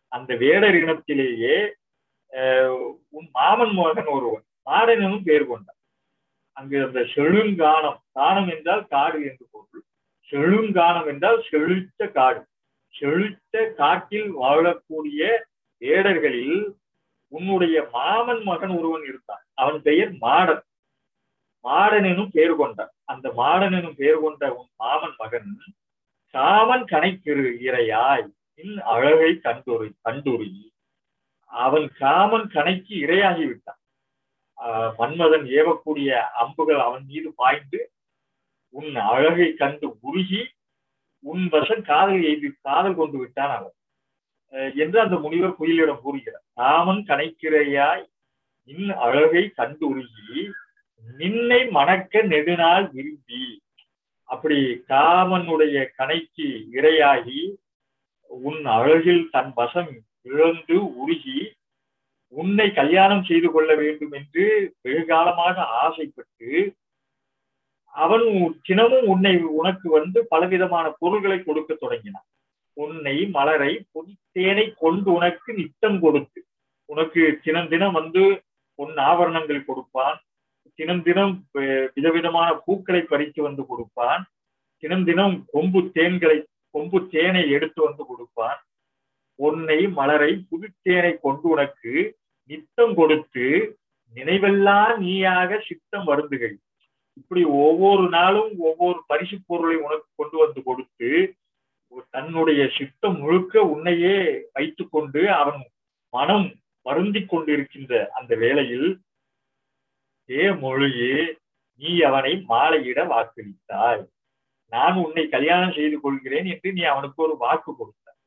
அந்த வேடர் இனத்திலேயே உன் மாமன் மகன் ஒருவன் மாடனும் பேர் கொண்டான். அங்கு அந்த செழுங்கானம், கானம் என்றால் காடு என்று பொருள், செழுங்கானம் என்றால் செழித்த காடு. செழித்த காட்டில் வாழக்கூடிய வேடர்களில் உன்னுடைய மாமன் மகன் ஒருவன் இருந்தான். அவன் பெயர் மாடன். மாடன் எனும் பெயர் கொண்டான். அந்த மாடன் எனும் பெயர் கொண்ட உன் மாமன் மகன் காமன் கணைக்கிறு இரையாய் நின் அழகை கண்டுரி அவன் காமன் கணைக்கு இரையாகி விட்டான். மன்மதன் ஏவக்கூடிய அம்புகள் அவன் மீது பாய்ந்து உன் அழகை கண்டு உருகி உன் வசம் காதல் கொண்டு விட்டான் அவன் என்று அந்த முனிவர் குயிலிடம் கூறுகிறார். காமன் கணைக்கிறையாய் நின் அழகை கண்டு உருகி நின்னை மணக்க நெடுநாள் விரும்பி. அப்படி காமனுடைய கணைக்கு இரையாகி உன் அழகில் தன் வசம் இழந்து உருகி உன்னை கல்யாணம் செய்து கொள்ள வேண்டும் என்று வெகு காலமாக ஆசைப்பட்டு அவன் தினமும் உனக்கு வந்து பலவிதமான பொருள்களை கொடுக்க தொடங்கினான். உன்னை மலரை பொன்தேனை கொண்டு உனக்கு நித்தம் கொடுத்து உனக்கு தினம் தினம் வந்து பொன் ஆபரணங்கள் கொடுப்பான். தினம் தினம் விதவிதமான பூக்களை பறித்து வந்து கொடுப்பான். தினம் தினம் கொம்பு தேனை எடுத்து வந்து கொடுப்பான். பொன்னை மலரை புதுத்தேனை கொண்டு உனக்கு நித்தம் கொடுத்து நினைவெல்லாம் நீயாக சித்தம் வருந்துகை. இப்படி ஒவ்வொரு நாளும் ஒவ்வொரு பரிசு பொருளை உனக்கு கொண்டு வந்து கொடுத்து தன்னுடைய சித்தம் முழுக்க உன்னையே வைத்துக் கொண்டு அவன் மனம் வருந்தி கொண்டிருக்கின்ற அந்த வேளையில் மொழியே நீ அவனை மாலையிட வாக்களித்தாய். நான் உன்னை கல்யாணம் செய்து கொள்கிறேன் என்று நீ அவனுக்கு ஒரு வாக்கு கொடுத்தாய்.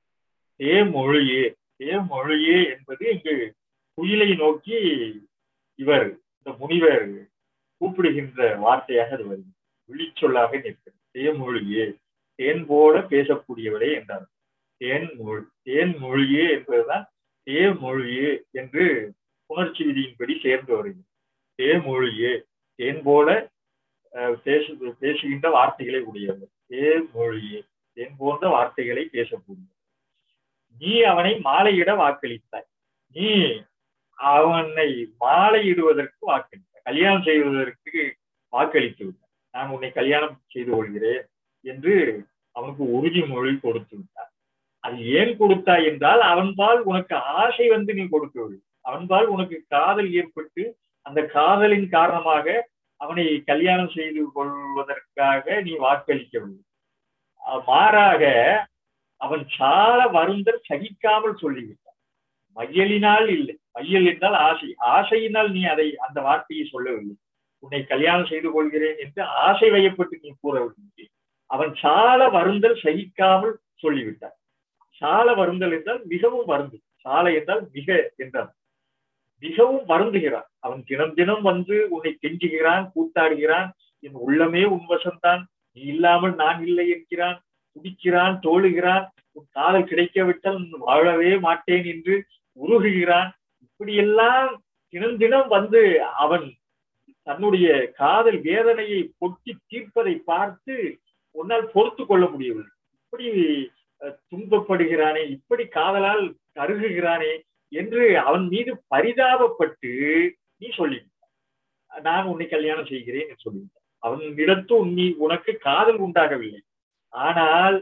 மொழியே என்பது இங்கு குயிலை நோக்கி இவர் இந்த முனிவர் கூப்பிடுகின்ற வார்த்தையாக அது வருகிறது. விழிச்சொல்லாக நிற்கிறது. தேமொழியே, தேன் போல பேசக்கூடியவளே என்றார். தேன்மொழியே என்பதுதான் தேமொழியே என்று புணர்ச்சி விதியின்படி சேர்ந்து வருகிறது. தேமொழியே, தேன் போல பேசுகின்ற வார்த்தைகளை உடையவர். தேமொழியே, தேன் போன்ற வார்த்தைகளை பேசக்கூடியவர். நீ அவனை மாலையிட வாக்களித்தாய். நீ அவனை மாலையிடுவதற்கு வாக்களித்தாய், கல்யாணம் செய்வதற்கு வாக்களித்து விட்டார். நான் உன்னை கல்யாணம் செய்து கொள்கிறேன் என்று அவனுக்கு உறுதிமொழி கொடுத்து விட்டார். அது ஏன் கொடுத்தாய் என்றால் அவன்பால் உனக்கு ஆசை வந்து நீ கொடுக்கவில்லை. அவன்பால் உனக்கு காதல் ஏற்பட்டு அந்த காதலின் காரணமாக அவனை கல்யாணம் செய்து கொள்வதற்காக நீ வாக்களிக்கவில்லை. மாறாக அவன் சால வருந்தல் சகிக்காமல் சொல்லிவிட்டான். மையலினால் இல்லை, மையல் என்றால் ஆசை, ஆசையினால் நீ அந்த வார்த்தையை சொல்லவில்லை. உன்னை கல்யாணம் செய்து கொள்கிறேன் என்று ஆசை வயப்பட்டு நீ கூறவில்லை. அவன் சால வருந்தல் சகிக்காமல் சொல்லிவிட்டான். சால வருந்தல் என்றால் மிகவும் வருந்து, சால என்றால் மிக என்றால் மிகவும் வருந்துகிறான். அவன் தினம் தினம் வந்து உன்னை கெஞ்சுகிறான், கூத்தாடுகிறான். என் உள்ளமே உன் வசம்தான், நீ இல்லாமல் நான் இல்லை என்கிறான். துடிக்கிறான், தோழுகிறான். உன் காதல் கிடைக்கவிட்டால் வாழவே மாட்டேன் என்று உருகுகிறான். இப்படியெல்லாம் தினம் தினம் வந்து அவன் தன்னுடைய காதல் வேதனையை பொட்டி தீர்ப்பதை பார்த்து உன்னால் பொறுத்து கொள்ள முடியவில்லை. இப்படி துன்பப்படுகிறானே, இப்படி காதலால் கருகுகிறானே என்று அவன் மீது பரிதாபப்பட்டு நீ சொல்லிவிட்டான். நான் உன்னை கல்யாணம் செய்கிறேன் என்று சொல்லிவிட்டான். அவனிடத்து உனக்கு காதல் உண்டாகவில்லை. ஆனால்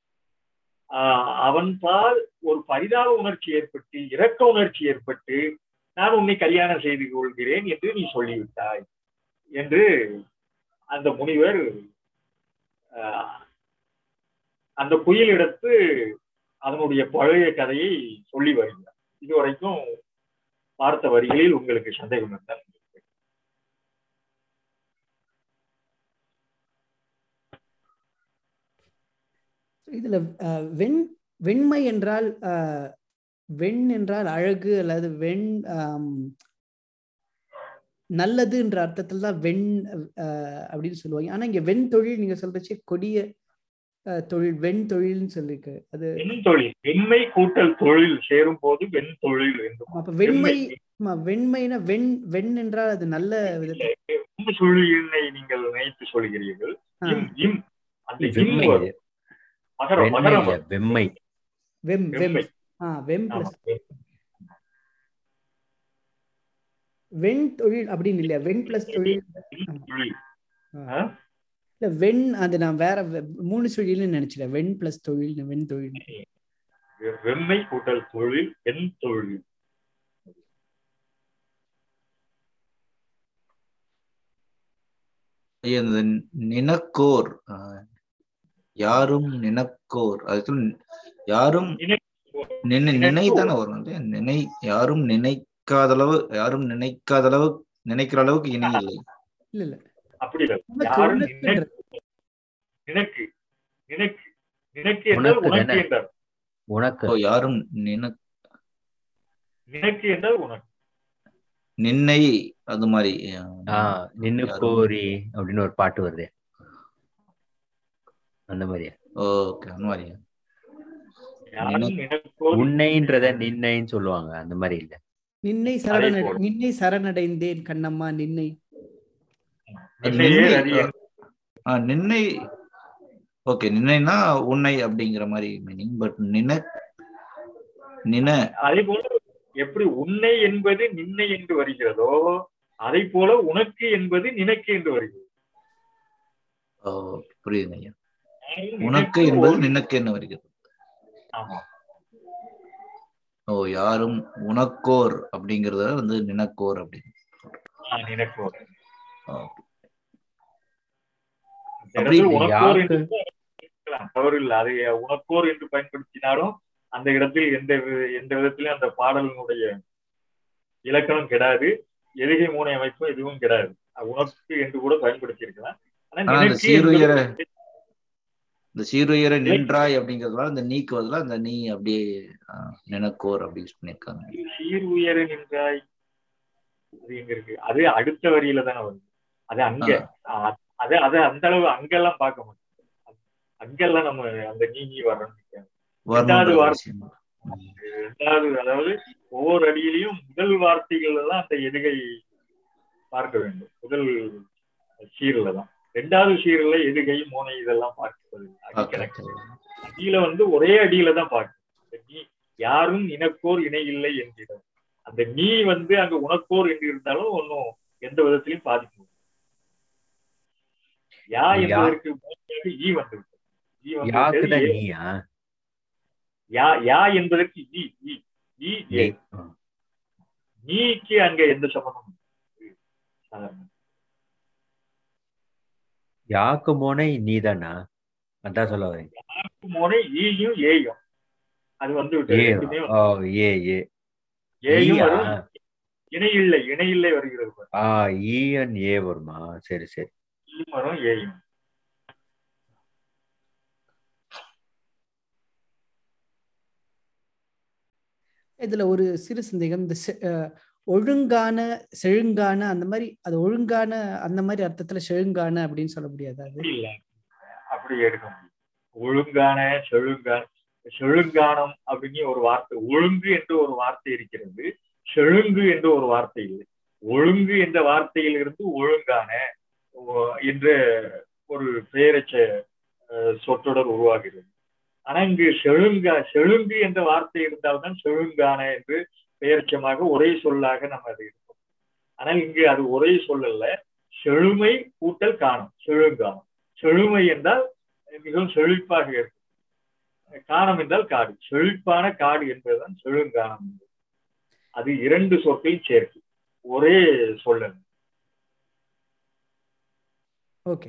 அவன்பால் ஒரு பரிதாப உணர்ச்சி ஏற்பட்டு, இரக்க உணர்ச்சி ஏற்பட்டு நான் உன்னை கல்யாணம் செய்து கொள்கிறேன் என்று நீ சொல்லிவிட்டாய் என்று அந்த முனிவர் அந்த குயிலிடத்து அதனுடைய பழைய கதையை சொல்லி வருகிறார். இதுவரைக்கும் பார்த்த வரிகளில் உங்களுக்கு சந்தேகம் இருந்தால் இதுல வெண்மை என்றால் வெண் என்றால் அழகு அல்லது நல்லது என்ற அர்த்தத்தில் தான் வெண் அப்படின்னு சொல்லுவாங்க. ஆனா இங்க வெண் தொழில் நீங்க சொல்றச்சு கொடிய தொழில், வெண் தொழில்னு சொல்லிருக்கு. அது வெண்மை கூட்டல் தொழில் சேரும் போது வெண் தொழில் என்று. அப்ப வெண்மைனா வெண் என்றால் அது நல்ல விதத்தை சொல்லினை நீங்கள் நினைத்து சொல்கிறீர்கள். வெம்மை வெம் பிளஸ் வெண் தொழில் அப்படின்னு இல்லையா? வெண் பிளஸ் தொழில் இல்ல, வெண் அது நான் வேற 3 சுழில்னு நினைச்சிட்டேன். வெண் பிளஸ் தொழில், வெண் தொழில். வெம்மை கூட்டல் தொழில், வெண் தொழில். நினக்கோர், யாரும் நினக்கோர், அது யாரும் நினைதானே வரும். நினை யாரும் நினைக்காத அளவு, யாரும் நினைக்காத அளவு, நினைக்கிற அளவுக்கு இணை இல்லை. இல்ல இல்ல அப்படி இல்லை. யாரும் நினைக்கு நினைக்கு நினைக்கு என்றால் உனக்கு என்றார். உனக்கு யாரும் நினைக்கு என்றால் உனக்கு. நின்னை அது மாதிரி நின்னு கோரி அப்படின்னு ஒரு பாட்டு வருது, அந்த மாதிரியா? ஓகே, அந்த மாதிரியா? உன்னைன்றத நின்னைன்னு சொல்லுவாங்க, அந்த மாதிரி இல்ல. நின்னை சரணடைந்தேன் கண்ணம்மா, நின்னை நின்னை. ஓகே, நின்னைனா உன்னை அப்படிங்கிற மாதிரி மீனிங். பட் நின அதே போல எப்படி உன்னை என்பது நின்னை என்று வருகிறதோ அதை போல உனக்கு என்பது நினைக்கு என்று வருகிறது. புரியுதுங்க ஐயா. உனக்கு என்பது நினைக்கு என்ன வருகிறது. யாரும் உனக்கோர் அப்படிங்கறத நினக்கோர் அப்படின்னு நினைக்கோர். தவறு இல்லை, அதை உனக்கோர் என்று பயன்படுத்தினாலும் அந்த இடத்தில் எந்த விதத்திலும் அந்த பாடலினுடைய இலக்கணம் கெடாது, எதுகை மூனை அமைப்பும் எதுவும் கெடாது. உனக்கு என்று கூட பயன்படுத்தி இருக்கலாம். இந்த சீருயர நின்றாய் அப்படிங்கிறதுனால இந்த நீக்குவதுல அந்த நீ அப்படியே நினக்கோர் அப்படி யூஸ் பண்ணிருக்காங்க. சீருயர நின்றாய் அது எங்க இருக்கு? அது அடுத்த வரியில தானே வருது. அது அங்க அது அந்த அளவு அங்கெல்லாம் பார்க்க மாட்டோம். அங்கெல்லாம் நம்ம அந்த நீ வர்றோம். ரெண்டாவது, அதாவது ஒவ்வொரு அடியிலையும் முதல் வார்த்தைகள் எல்லாம் அந்த எதுகை பார்க்க வேண்டும். முதல் சீரில தான். ரெண்டாவது சீரில எதுகை மோனை இதெல்லாம் பார்க்கிறது அடியில ஒரே அடியில தான் பார்க்கணும். யாரும் இனக்கோர் இணை இல்லை என்கிறார். அந்த நீ அங்க உனக்கோர் என்று இருந்தாலும் ஒன்னும் எந்த விதத்திலையும் பாதிக்கும். யா என்பதற்கு ஈ வந்துவிட்டது. யா என்பதற்கு நீக்கு அங்க எந்த சம்பந்தமும். யாக்கு மோனை நீதானா? அதான் சொல்ல வரேன். யாக்கு மோனை ஈயும் ஏயும் அது இணையில்லை வருகிறது. ஏ வருமா? சரி சரி, வரும் ஏயும். இதுல ஒரு சிறு சந்தேகம். இந்த ஒழுங்கான செழுங்கான அந்த மாதிரி, அது ஒழுங்கான அந்த மாதிரி அர்த்தத்துல செழுங்கான அப்படின்னு சொல்ல முடியாது. அது இல்ல, அப்படி எடுக்க முடியும். ஒழுங்கான செழுங்கானம் அப்படின்னு ஒரு வார்த்தை, ஒழுங்கு என்று ஒரு வார்த்தை இருக்கிறது, செழுங்கு என்று ஒரு வார்த்தை இல்லை. ஒழுங்கு என்ற வார்த்தையில் இருந்து ஒழுங்கான என்ற ஒரு பெயரச்ச சொற்றொடர் உருவாகிறது. ஆனா இங்கு செழுங்கு என்ற வார்த்தை இருந்தால்தான் செழுங்கான என்று பெயர்ச்சமாக ஒரே சொல்லாக நம்ம அதை எடுப்போம். ஆனால் இங்கு அது ஒரே சொல்லல்ல, செழுமை கூட்டல் காணும், செழுங்கானம். செழுமை என்றால் மிகவும் செழிப்பாக இருக்கும், காணம் என்றால் காடு, செழிப்பான காடு என்பதுதான் செழுங்கானம். அது 2 சொற்களையும் சேர்த்து ஒரே சொல்லல். ஓகே.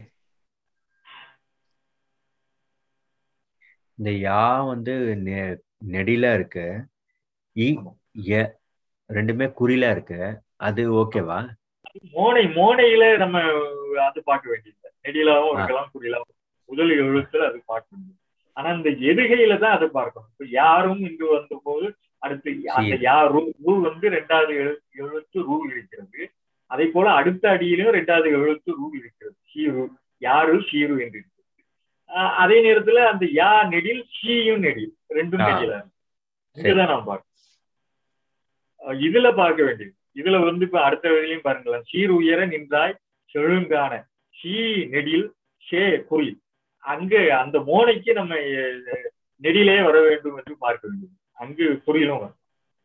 இந்த யா நெடில இருக்கு, ரெண்டுமே குறில இருக்கு, அது ஓகேவா? மோனையில நம்ம அது பார்க்க வேண்டியது. நெடிலாவும் இருக்கலாம், குறிலாவும், முதல் எழுத்துல அது பார்க்க வேண்டியது. ஆனா இந்த எதுகையில தான் அதை பார்க்கணும். இப்ப யாரும் இங்கு வந்த போது அடுத்து அந்த யாரும் ரூ 2வது எழுத்து ரூ இருக்கிறது. அதே போல அடுத்த அடியிலும் 2வது எழுத்து ரூ இருக்கிறது. சீரு, யாரு சீரு என்று இருக்கிறது. அதே நேரத்துல அந்த யா நெடில், சீயும் நெடில், ரெண்டும் நெடில இதுதான் நாம் பார்க்கணும். இதுல பார்க்க வேண்டியது. இதுல இப்ப அடுத்த வரையிலையும் பாருங்களேன். சீர் உயர நின்றாய் செழுங்கான, சீ நெடில், ஷே குறி. அங்க அந்த மோனைக்கு நம்ம நெடிலே வர வேண்டும் என்று பார்க்க வேண்டும். அங்கு புரியலும் வரும்.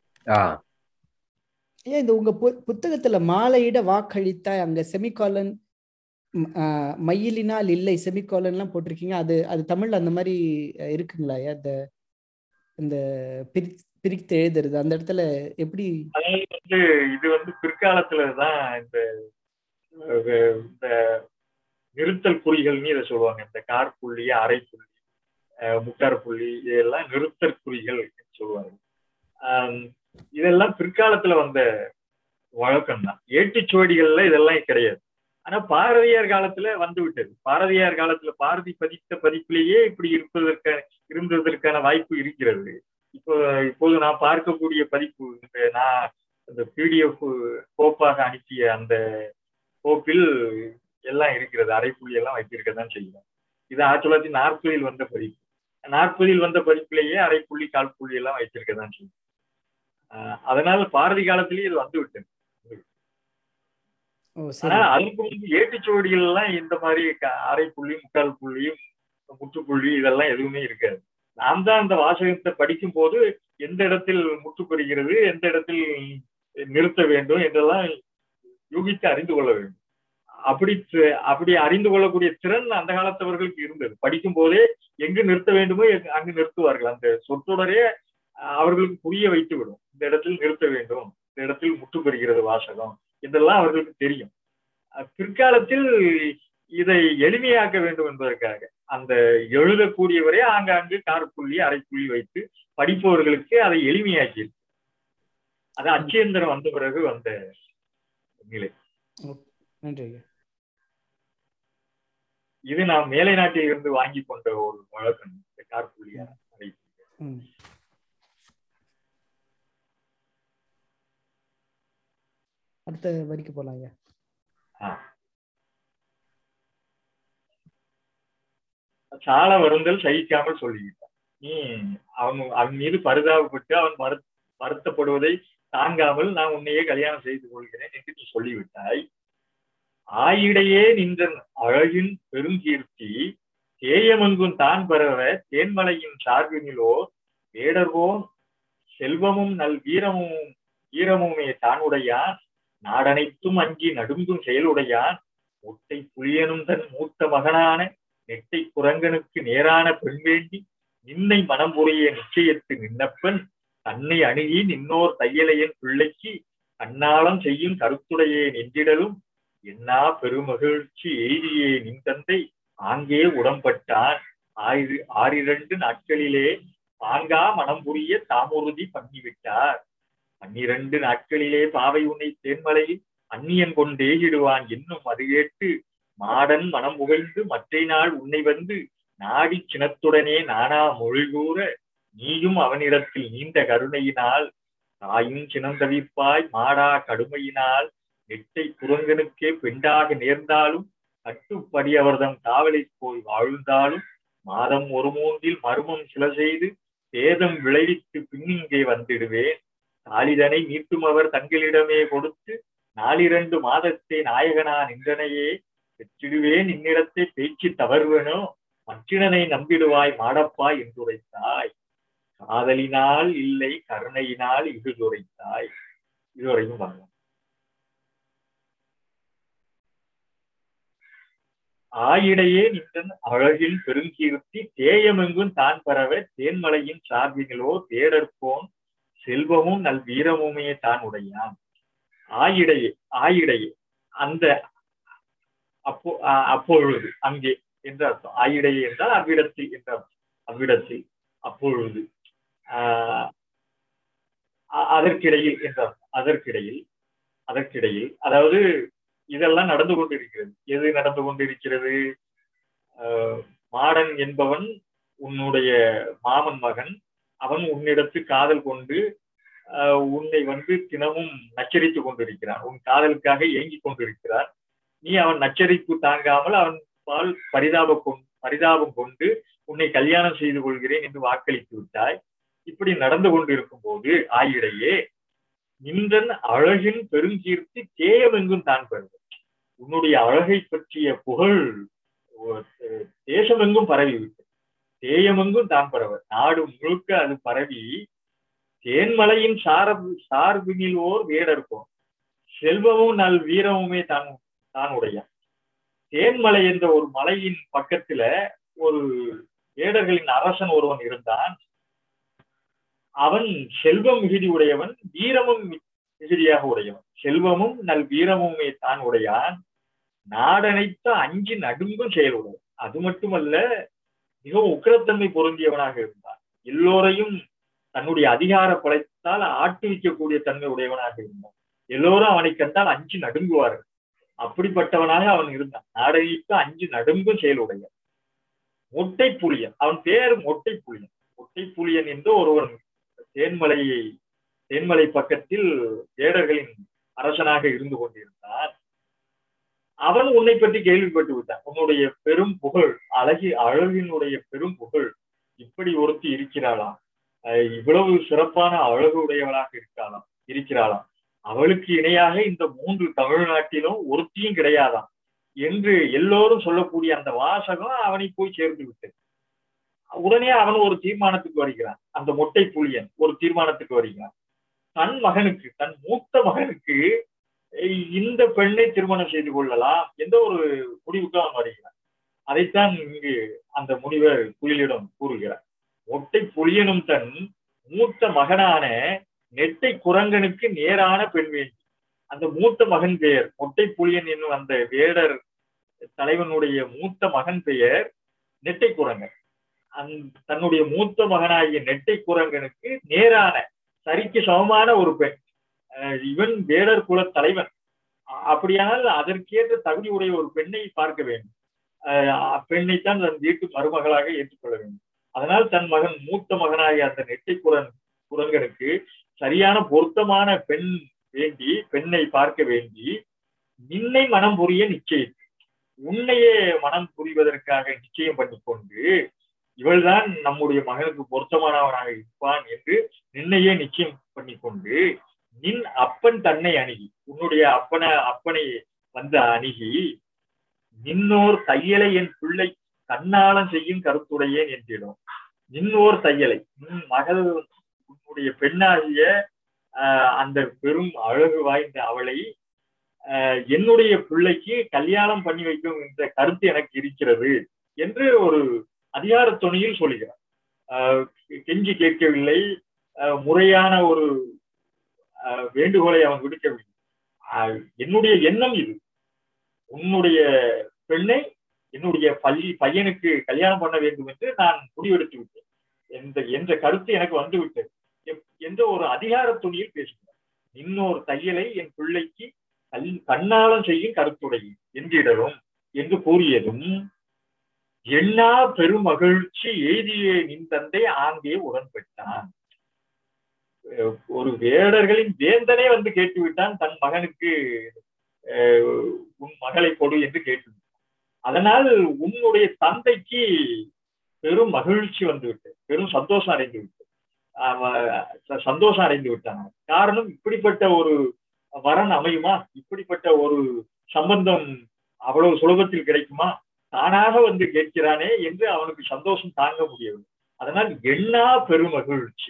ஏன் இந்த உங்க புத்தகத்துல மாலையிட வாக்களித்தாய் அங்க செமிகாலன் மயிலினால் இல்லை செமிகாலன் எல்லாம் போட்டிருக்கீங்க. அது தமிழ்ல அந்த மாதிரி இருக்குங்களா? இந்த பிரித்து எழுதுறது அந்த இடத்துல எப்படி? அதாவது இது பிற்காலத்துலதான் இந்த நிறுத்தல் குறிகள்னு இதை சொல்லுவாங்க. இந்த கார்புள்ளி, அரைப்புள்ளி, முக்காற்புள்ளி இதெல்லாம் நிறுத்தல் குறிகள் சொல்லுவாங்க. இதெல்லாம் பிற்காலத்துல வந்த வழக்கம் தான். ஏட்டுச்சுவடிகள்ல இதெல்லாம் கிடையாது. ஆனா பாரதியார் காலத்துல வந்து விட்டது. பாரதியார் காலத்துல பாரதி பதித்த பதிப்பிலேயே இப்படி இருந்ததற்கான வாய்ப்பு இருக்கிறது. இப்போது நான் பார்க்கக்கூடிய பதிப்பு, நான் அந்த பிடிஎஃப் கோப்பாக அனுப்பிய அந்த கோப்பில் எல்லாம் இருக்கிறது. அரைப்புள்ளி எல்லாம் வைத்திருக்கதான் செய்யலாம். இது 1940 வந்த பதிப்பு. 40 வந்த பதிப்பிலேயே அரைப்புள்ளி, கால்புள்ளி எல்லாம் வைத்திருக்கதான் செய்யும். அதனால பாரதி காலத்திலேயே இது வந்து விட்டது. ஆனா அதுக்கு வந்து ஏட்டுச்சுவடிகள் எல்லாம் இந்த மாதிரி அரைப்புள்ளி, முக்கால் புள்ளி, முற்றுப்புள்ளி இதெல்லாம் எதுவுமே இருக்காது. நாம் தான் அந்த வாசகத்தை படிக்கும் போது எந்த இடத்தில் முற்று பெறுகிறது, எந்த இடத்தில் நிறுத்த வேண்டும் என்றெல்லாம் யூகித்து அறிந்து கொள்ள வேண்டும். அப்படி அறிந்து கொள்ளக்கூடிய திறன் அந்த காலத்தவர்களுக்கு இருந்தது. படிக்கும் போதே எங்கு நிறுத்த வேண்டுமோ அங்கு நிறுத்துவார்கள். அந்த சொற்றொடரே அவர்களுக்கு புரிய வைத்து விடும். இந்த இடத்தில் நிறுத்த வேண்டும், இந்த இடத்தில் முற்று பெறுகிறது வாசகம் இதெல்லாம் அவர்களுக்கு தெரியும். பிற்காலத்தில் இதை எளிமையாக்க வேண்டும் என்பதற்காக அந்த எழுதக்கூடியவரே ஆங்காங்கு கார்புள்ளி, அரைப்புள்ளி வைத்து படிப்பவர்களுக்கு அதை எளிமையாக்கி இருக்கு. அது அச்சியந்திரம் வந்த பிறகு வந்த நிலை. நன்றி. இது நாம் மேலை நாட்டில் இருந்து வாங்கி கொண்ட ஒரு வழக்கம், கார்புள்ளி, அரைப்புள்ளி. அடுத்த வரிக்கு போலாம் ஐயா. சால வருந்தல் சகிக்காமல் சொல்லிவிட்டான். நீ அவன் மீது பரிதாபப்பட்டு அவன் வருத்தப்படுவதை தாங்காமல் நான் உன்னையே கல்யாணம் செய்து கொள்கிறேன் என்று நீ சொல்லிவிட்டாய். ஆயிடையே நின்றன் அழகின் பெருங்கீர்த்தி தேயமெங்கும் தான் பரவ தேன்மலையின் சார்பினிலோ வேடர்வோன் செல்வமும் நல் வீரமுமே தானுடையான் நாடனைத்தும் அஞ்சி நடுங்கும் செயலுடையான் முட்டை புலியனும் தன் மூத்த மகனான நெட்டை குரங்கனுக்கு நேரான பெண் வேண்டி நின்னை மனம் புரிய நிச்சயத்து நின்னப்பன் தன்னை அணுகி நின்னோர் தையலையன் பிள்ளைக்கு கண்ணாளம் செய்யும் கருத்துடையே நின்றிடலும் என்னா பெருமகிழ்ச்சி எய்தியே நின் தந்தை ஆங்கே உடம்பட்டான் 6 நாட்களிலே பாங்கா மனம் புரிய தாமுறுதி பண்ணிவிட்டார். 12 நாட்களிலே பாவை உன்னை தேன்மலையில் அந்நியன் கொண்டேகிடுவான் என்னும் அது கேட்டு மாடன் மனம் புகழ்ந்து மற்றை நாள் உன்னை வந்து நாடி சினத்துடனே நானா மொழி கூற நீயும் அவனிடத்தில் நீண்ட கருணையினால் தாயும் சினம் தவிப்பாய் மாடா கடுமையினால் நெட்டை குரங்கனுக்கே பெண்டாக நேர்ந்தாலும் கட்டுப்படி அவர்தம் காவலை போய் வாழ்ந்தாலும் மாதம் 1 மர்மம் சில செய்து பேதம் விளைவித்து பின்னிங்கே வந்திடுவேன். தாலிதனை மீட்டும் அவர் தங்களிடமே கொடுத்து 4 மாதத்தை நாயகனா நின்றனையே பெற்றிடுவேன் இந்நிறத்தை பேச்சு தவறுவனோ மற்றினனை நம்பிடுவாய் மாடப்பாய் என்றுரைத்தாய். காதலினால் இல்லை கருணையினால் இகுதுரைத்தாய். இதுவரையும் வாங்க. ஆயிடையே நின்றன் அழகில் பெருங்கீர்த்தி தேயமெங்கும் தான் பரவ தேன்மலையின் சார்பினிலோ தேடற்போன் செல்வமும் நல் வீரமுமே தான் உடையான். ஆயிடையே அந்த அப்பொழுது அங்கே என்று அர்த்தம். ஆயிடையே என்றால் அவ்விடத்தில் என்ற அர்த்தம். அவ்விடத்தில் அப்பொழுது அதற்கிடையில் என்ற அர்த்தம். அதற்கிடையில் அதாவது இதெல்லாம் நடந்து கொண்டிருக்கிறது. எது நடந்து கொண்டிருக்கிறது? மாடன் என்பவன் உன்னுடைய மாமன் மகன். அவன் உன்னிடத்து காதல் கொண்டு உன்னை தினமும் நச்சரித்து கொண்டிருக்கிறான். உன் காதலுக்காக ஏங்கிக் கொண்டிருக்கிறான். நீ அவன் நச்சரிப்பு தாங்காமல் அவன் பால் பரிதாபம் கொண்டு உன்னை கல்யாணம் செய்து கொள்கிறேன் என்று வாக்களித்து விட்டாய். இப்படி நடந்து கொண்டிருக்கும் போது ஆயிடையே நின்றன் அழகின் பெருங்கீர்த்தி தேயமெங்கும் தான் பெறுவது. உன்னுடைய அழகை பற்றிய புகழ் தேசமெங்கும் பரவிவிட்டது. தேயமெங்கும் தான் பரவ நாடு முழுக்க அது பரவி தேன்மலையின் சார்பினில் ஓர் வேடர்க்கும் செல்வமும் நல் வீரமுமே தான் உடைய. தேன்மலை என்ற ஒரு மலையின் பக்கத்துல ஒரு வேடர்களின் அரசன் ஒருவன் இருந்தான். அவன் செல்வம் மிகுதி உடையவன், வீரமும் மிகுதியாக உடையவன். செல்வமும் நல் வீரமுமே தான் உடையான், நாடனைத்த அஞ்சு நடுங்கும் செயலுடையவன். அது மட்டுமல்ல, மிகவும் உக்கிரத்தன்மை பொருந்தியவனாக இருந்தான். எல்லோரையும் தன்னுடைய அதிகார பலத்தால் ஆட்டுவிக்கக்கூடிய தன்மை உடையவனாக இருந்தான். எல்லோரும் அவனை கண்டால் அஞ்சு நடுங்குவார்கள். அப்படிப்பட்டவனாக அவன் இருந்தான். நாடனைத்த அஞ்சு நடுங்கும் செயலுடையவன். மொட்டை புலியன், அவன் பேர் மொட்டை புலியன். மொட்டை புலியன் என்று ஒருவன் தேன்மலை பக்கத்தில் வேடர்களின் அரசனாக இருந்து கொண்டிருந்தான். அவன் உன்னை பற்றி கேள்விப்பட்டு விட்டான். உன்னுடைய பெரும் புகழ், அழகினுடைய பெரும் புகழ். இப்படி ஒருத்தி இருக்கிறாளாம், இவ்வளவு சிறப்பான அழகு உடையவளாக இருக்கிறாளாம். அவளுக்கு இணையாக இந்த 3 தமிழ்நாட்டிலும் ஒருத்தியும் கிடையாதாம் என்று எல்லோரும் சொல்லக்கூடிய அந்த வாசகம் அவனை போய் சேர்ந்து விட்டது. உடனே அவன் ஒரு தீர்மானத்துக்கு வருகிறான். அந்த மொட்டை புலியன் ஒரு தீர்மானத்துக்கு வருகிறான். தன் மூத்த மகனுக்கு இந்த பெண்ணை திருமணம் செய்து கொள்ளலாம் என்ற ஒரு முடிவுக்கு அவன் வருகிறான். அதைத்தான் இங்கு அந்த முனிவர் குயிலிடம் கூறுகிறார். மொட்டை புலியனும் தன் மூத்த மகனான நெட்டை குரங்கனுக்கு நேரான பெண் வேண்டி. அந்த மூத்த மகன் பெயர் மொட்டை புலியன் என்னும் அந்த வேடர் தலைவனுடைய மூத்த மகன் பெயர் நெட்டை குரங்கன். தன்னுடைய மூத்த மகனாகிய நெட்டை குரங்கனுக்கு நேரான, சரிக்கு சமமான ஒரு பெண். இவன் வேடர் குல தலைவன். அப்படியானால் அதற்கேற்ற தகுதி உடைய ஒரு பெண்ணை பார்க்க வேண்டும். பெண்ணைத்தான் தன் வீட்டு மருமகளாக ஏற்றுக்கொள்ள வேண்டும். அதனால் தன் மகன் மூத்த மகனாகிய அந்த நெட்டை குரங்கனுக்கு சரியான பொருத்தமான பெண்ணை பார்க்க வேண்டி நின்னை மனம் புரிய நிச்சயித்து, உன்னையே மனம் புரிவதற்காக நிச்சயம் பண்ணிக்கொண்டு, இவள்தான் நம்முடைய மகனுக்கு பொருத்தமானவனாக இருப்பான் என்று நின்னையே நிச்சயம் பண்ணிக்கொண்டு, நின் அப்பன் தன்னை அணுகி, உன்னுடைய அப்பனை வந்து அணுகி, நின்னோர் தையலை என் பிள்ளை கண்ணாலம் செய்யும் கருத்துடையேன் என்றிடும். நின்னோர் தையலை, மகள் உன்னுடைய பெண்ணாகிய அந்த பெரும் அழகு வாய்ந்த அவளை என்னுடைய பிள்ளைக்கு கல்யாணம் பண்ணி வைக்கும் என்ற கருத்து எனக்கு இருக்கிறது என்று ஒரு அதிகார துணையில் சொல்கிறார். கெஞ்சி கேட்கவில்லை, முறையான ஒரு வேண்டுகோளை அவன் விடுக்கவில்லை. என்னுடைய எண்ணம் இது, உன்னுடைய பெண்ணை என்னுடைய பையனுக்கு கல்யாணம் பண்ண வேண்டும் என்று நான் முடிவெடுத்து விட்டேன் என்ற கருத்து எனக்கு வந்து விட்டது என்ற ஒரு அதிகார துணியில் பேசுகிறார். இன்னொரு தையலை என் பிள்ளைக்கு கண்ணாலம் செய்யும் கருத்துடைய என்றிடலும் என்று கூறியதும், எண்ணா பெருமகிழ்ச்சி எய்தியே நின் தந்தை ஆங்கே உடன்பட்டான். ஒரு வேடர்களின் வேந்தனே வந்து கேட்டுவிட்டான், தன் மகனுக்கு உன் மகளை கொடு என்று கேட்டுவிட்டான். அதனால் உன்னுடைய தந்தைக்கு பெரும் மகிழ்ச்சி வந்துவிட்டது, பெரும் சந்தோஷம் அடைந்து விட்டான். காரணம், இப்படிப்பட்ட ஒரு வரன் அமையுமா, இப்படிப்பட்ட ஒரு சம்பந்தம் அவ்வளவு சுலபத்தில் கிடைக்குமா, தானாக வந்து கேட்கிறானே என்று அவனுக்கு சந்தோஷம் தாங்க முடியவில்லை. அதனால் எண்ணா பெருமகிழ்ச்சி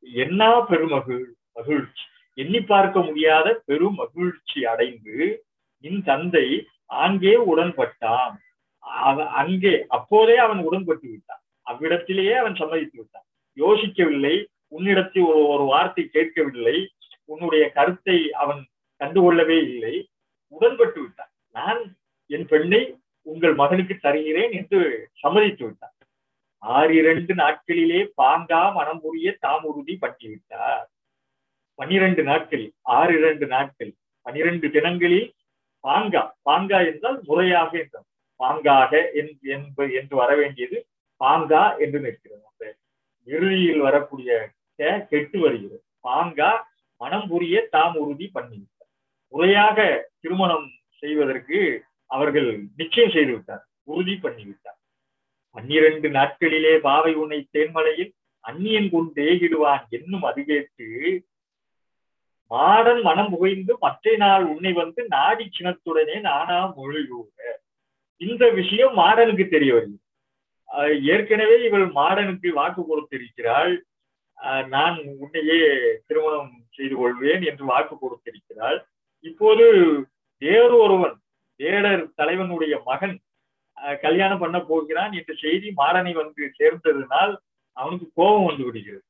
எண்ணி பார்க்க முடியாத பெரும் மகிழ்ச்சி அடைந்து என் தந்தை அங்கே உடன்பட்டான். அப்போதே அவன் உடன்பட்டு விட்டான். அவ்விடத்திலேயே அவன் சம்மதித்து விட்டான். யோசிக்கவில்லை, உன்னிடத்தில் ஒரு வார்த்தை கேட்கவில்லை, உன்னுடைய கருத்தை அவன் கண்டுகொள்ளவே இல்லை, உடன்பட்டு விட்டான். நான் என் பெண்ணை உங்கள் மகனுக்கு தருகிறேன் என்று சம்மதித்து விட்டான். 6 நாட்களிலே பாங்கா மனம் புரிய தாம் உறுதி பண்ணிவிட்டார். 12 நாட்களில் 6 நாட்கள் 12 தினங்களில் பாங்கா என்றால் முறையாக என்றால் பாங்காக என்று வர வேண்டியது பாங்கா என்று நிற்கிறது. அந்த இறுதியில் வரக்கூடிய கெட்டு வருகிறது. பாங்கா மனம் புரிய தாம் உறுதி பண்ணிவிட்டார். முறையாக திருமணம் செய்வதற்கு அவர்கள் நிச்சயம் செய்து விட்டார், உறுதி பண்ணிவிட்டார். 12 நாட்களிலே பாவை உன்னை தேன்மலையில் அந்நியன் கொண்டு ஏகிடுவான் என்னும் அது கேட்டு மாடன் மனம் புகைந்து மற்ற நாள் உன்னை வந்து நாடி சினத்துடனே நானா மொழிகூற. இந்த விஷயம் மாடனுக்கு தெரிய வருகிறது. ஏற்கனவே இவள் மாடனுக்கு வாக்கு கொடுத்திருக்கிறாள். நான் உன்னையே திருமணம் செய்து கொள்வேன் என்று வாக்கு கொடுத்திருக்கிறாள். இப்போது வேறு ஒருவன் வேடர் தலைவனுடைய மகன் கல்யாணம் பண்ண போகிறான் என்ற செய்தி மாடனை வந்து சேர்ந்ததுனால் அவனுக்கு கோபம் வந்து விடுகிறது.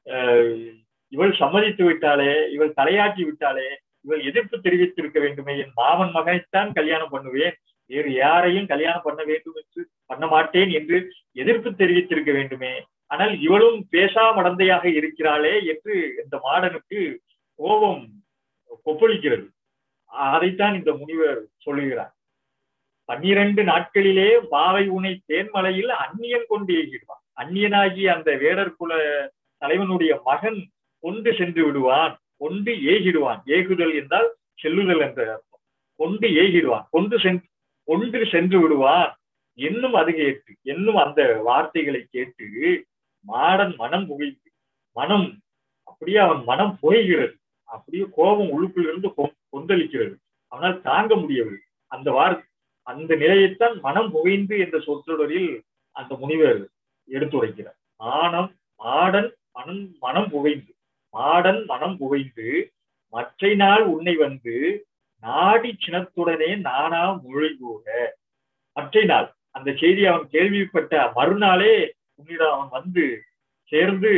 இவள் சம்மதித்து விட்டாலே, இவள் தலையாட்டி விட்டாலே, இவள் எதிர்ப்பு தெரிவித்திருக்க வேண்டுமே, என் மாமன் மகனைத்தான் கல்யாணம் பண்ணுவேன், வேறு யாரையும் கல்யாணம் பண்ண வேண்டும் என்று பண்ண மாட்டேன் என்று எதிர்ப்பு தெரிவித்திருக்க வேண்டுமே, ஆனால் இவளும் பேசா மடந்தையாக இருக்கிறாளே என்று இந்த மாடனுக்கு கோபம் கொப்பளிக்கிறது. அதைத்தான் இந்த முனிவர் சொல்லுகிறார். 12 நாட்களிலே பாவை உனை தேன்மலையில் அந்நியன் கொண்டு ஏகிடுவான். அந்நியனாகி அந்த வேடர் குல தலைவனுடைய மகன் கொண்டு சென்று விடுவான், கொண்டு ஏகிடுவான். ஏகுதல் என்றால் செல்லுதல் என்ற அர்த்தம். கொண்டு ஏகிடுவான், கொண்டு சென்று விடுவான் என்னும் அது கேட்டு, என்னும் அந்த வார்த்தைகளை கேட்டு மாடன் மனம் புகைந்து, மனம் அப்படியே அவன் மனம் புகைகிறது. அப்படியே கோபம் உள்ளுக்குள் இருந்து கொந்தளிக்கிறது. அவனால் தாங்க முடியவில்லை. அந்த நிலையைத்தான் மனம் புகைந்து என்ற சொற்றொடரில் அந்த முனிவர் எடுத்துரைக்கிறார். மாடன் மனம் புகைந்து, மாடன் மனம் புகைந்து மற்றை நாள் உன்னை வந்து நாடி சினத்துடனே நானா மொழி கூற. மற்றை நாள் அந்த செய்தி அவன் கேள்விப்பட்ட மறுநாளே உன்னிடம் அவன் வந்து சேர்ந்து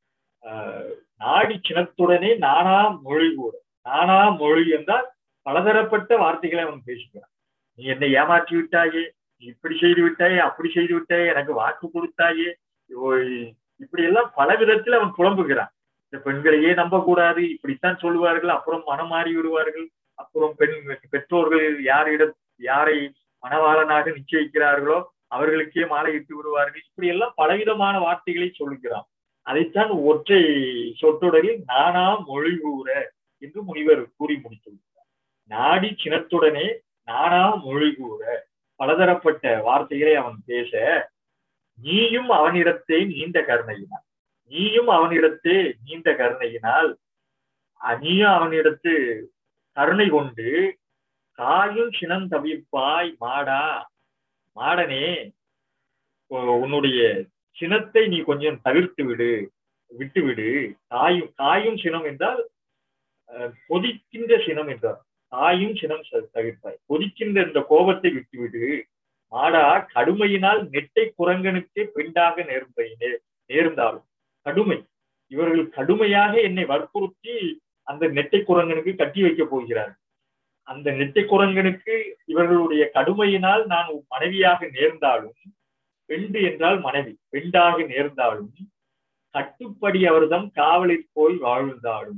நாடி சினத்துடனே நானா மொழி கூற. நானா மொழி என்றால் பலதரப்பட்ட வார்த்தைகளை அவன் பேசுகிறான். நீ என்னை ஏமாற்றி விட்டாயே, நீ இப்படி செய்து விட்டாயே, அப்படி செய்து விட்டாயே, எனக்கு வாக்கு கொடுத்தாயே, இப்படி எல்லாம் பல விதத்தில் அவன் புலம்புகிறான். இந்த பெண்களையே நம்பக்கூடாது, இப்படித்தான் சொல்லுவார்கள், அப்புறம் மனம் மாறி விடுவார்கள், அப்புறம் பெற்றோர்கள் யாரை மணவாளனாக நிச்சயிக்கிறார்களோ அவர்களுக்கே மாலை இட்டு விடுவார்கள். இப்படி எல்லாம் பலவிதமான வார்த்தைகளை சொல்லுகிறான். அதைத்தான் ஒற்றை சொற்றொடரில் நானா மொழி கூற என்று முனிவர் கூறி முடித்துள்ளார். நாடி சினத்துடனே நானா மொழி கூற, பலதரப்பட்ட வார்த்தைகளை அவன் பேச, நீயும் அவனிடத்தே நீண்ட கருணையினாள், நீயும் அவனிடத்தே நீண்ட கருணையினால், நீயும் அவனிடத்து கருணை கொண்டு காயும் சினம் தவிர்ப்பாய் மாடா. மாடனே, உன்னுடைய சினத்தை நீ கொஞ்சம் தவிர்த்து விட்டுவிடு. காயும் சினம் என்றால் கொதிக்கின்ற சினம் என்றார். காயும் சினம் தவிர்ப்பாய், கொதிக்கின்ற இந்த கோபத்தை விட்டுவிடு. மாடா, கடுமையினால் நெட்டை குரங்கனுக்கே பெண்டாக நேர்ந்தாலும். கடுமை, இவர்கள் கடுமையாக என்னை வற்புறுத்தி அந்த நெட்டை குரங்கனுக்கு கட்டி வைக்க போகிறார்கள். அந்த நெட்டை குரங்கனுக்கு இவர்களுடைய கடுமையினால் நான் மனைவியாக நேர்ந்தாலும், பெண்டு என்றால் மனைவி, பெண்டாக நேர்ந்தாலும், கட்டுப்படி அவர்தம் காவலில் போய் வாழ்ந்தாலும்,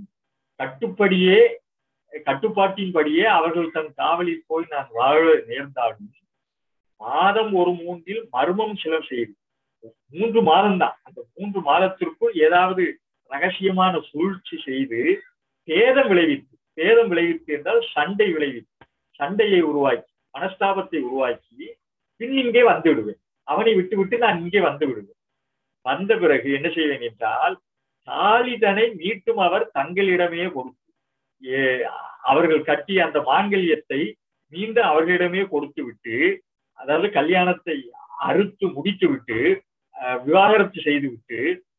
கட்டுப்பாட்டின்படியே அவர்கள் தன் காவலில் போய் நான் வாழ நேர்ந்தாலும், மாதம் ஒரு 3 மர்மம் சிலர் செய்து. 3 மாதம் தான், அந்த 3 மாதத்திற்குள் ஏதாவது ரகசியமான சூழ்ச்சி செய்து பேதம் விளைவித்து என்றால் சண்டை விளைவித்து, சண்டையை உருவாக்கி, மனஸ்தாபத்தை உருவாக்கி பின் இங்கே வந்து விடுவேன். அவனை விட்டு நான் இங்கே வந்து விடுவேன். வந்த பிறகு என்ன செய்வேன் என்றால், தாலிதனை மீட்டும் அவர் தங்களிடமே கொடுத்து, அவர்கள் கட்டிய அந்த மாங்கல்யத்தை மீண்டும் அவர்களிடமே கொடுத்து விட்டு, அதாவது கல்யாணத்தை அறுத்து முடித்து விட்டு, விவாகரத்து செய்து விட்டு,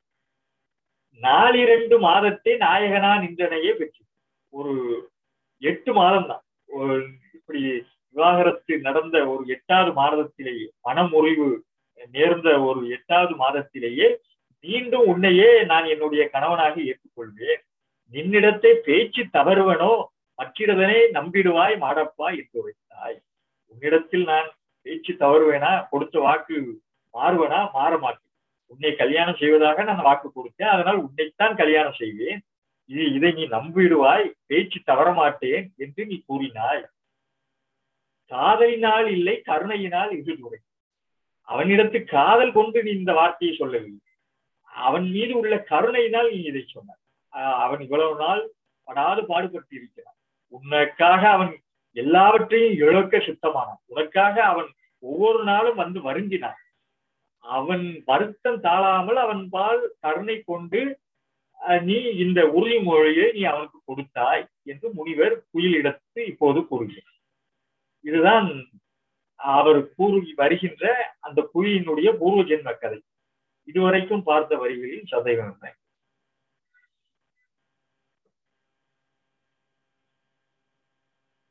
4 மாதத்தை நாயகனா நின்றனையே பெற்று, ஒரு 8 மாதம் தான், இப்படி விவாகரத்து நடந்த ஒரு 8வது மாதத்திலேயே, மனமுறிவு நேர்ந்த ஒரு 8வது மாதத்திலேயே மீண்டும் உன்னையே நான் என்னுடைய கணவனாக ஏற்றுக்கொள்வேன். நின்னிடத்தை பேச்சு தவறுவனோ மற்றிடதனை நம்பிடுவாய் மாடப்பா என்று வைத்தாய். உன்னிடத்தில் நான் பேச்சு தவறுவேனா, கொடுத்த வாக்கு மாறுவனா, மாற மாட்டேன். உன்னை கல்யாணம் செய்வதாக நான் வாக்கு கொடுத்தேன், அதனால் உன்னைத்தான் கல்யாணம் செய்வேன். இதை நீ நம்பிடுவாய், பேச்சு தவற மாட்டேன் என்று நீ கூறினாய். காதலினால் இல்லை கருணையினால் இது துறை. அவனிடத்து காதல் கொண்டு நீ இந்த வார்த்தையை சொல்லவில்லை, அவன் மீது உள்ள கருணையினால் நீ இதை சொன்னாய். அவன் இவ்வளவு நாள் படாது பாடுபட்டு இருக்கிறான். உனக்காக அவன் எல்லாவற்றையும் இழக்க சித்தமானான். உனக்காக அவன் ஒவ்வொரு நாளும் வந்து வருந்தினான். அவன் வருத்தம் தாழாமல் அவன் பால் கருணை கொண்டு நீ இந்த உறுதிமொழியை நீ அவனுக்கு கொடுத்தாய் என்று முனிவர் குயிலிடத்து இப்போது கூறுகிறார். இதுதான் அவர் கூறி வருகின்ற அந்த குயிலினுடைய பூர்வ ஜென்ம கதை. இதுவரைக்கும் பார்த்த வரிகளில் சந்தேகம் இல்லை.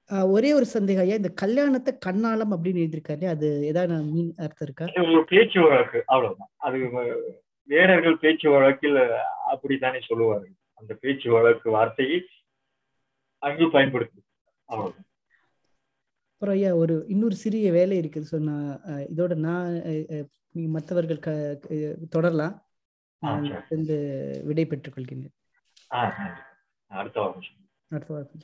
ஒரே ஒரு சந்தேகம் ஐயா, இந்த கல்யாணத்தை கண்ணாலம் அப்படின்னு எழுதியிருக்காரு, அது ஏதாவது மீன் அர்த்தம் இருக்கா? ஒரு பேச்சு வழக்கு, அவ்வளவுதான். அது வேடர்கள் பேச்சு வழக்கில் அப்படித்தானே சொல்லுவார்கள். அந்த பேச்சு வழக்கு வார்த்தையை அங்கு பயன்படுத்து, அவ்வளவுதான். அப்புறம் ஐயா ஒரு இன்னொரு சிறிய வேலை இருக்குது. ஸோ நான் இதோட நான் மற்றவர்கள் தொடரலாம். நான் வந்து விடை பெற்றுக் கொள்கிறேன். அடுத்த வாரம்.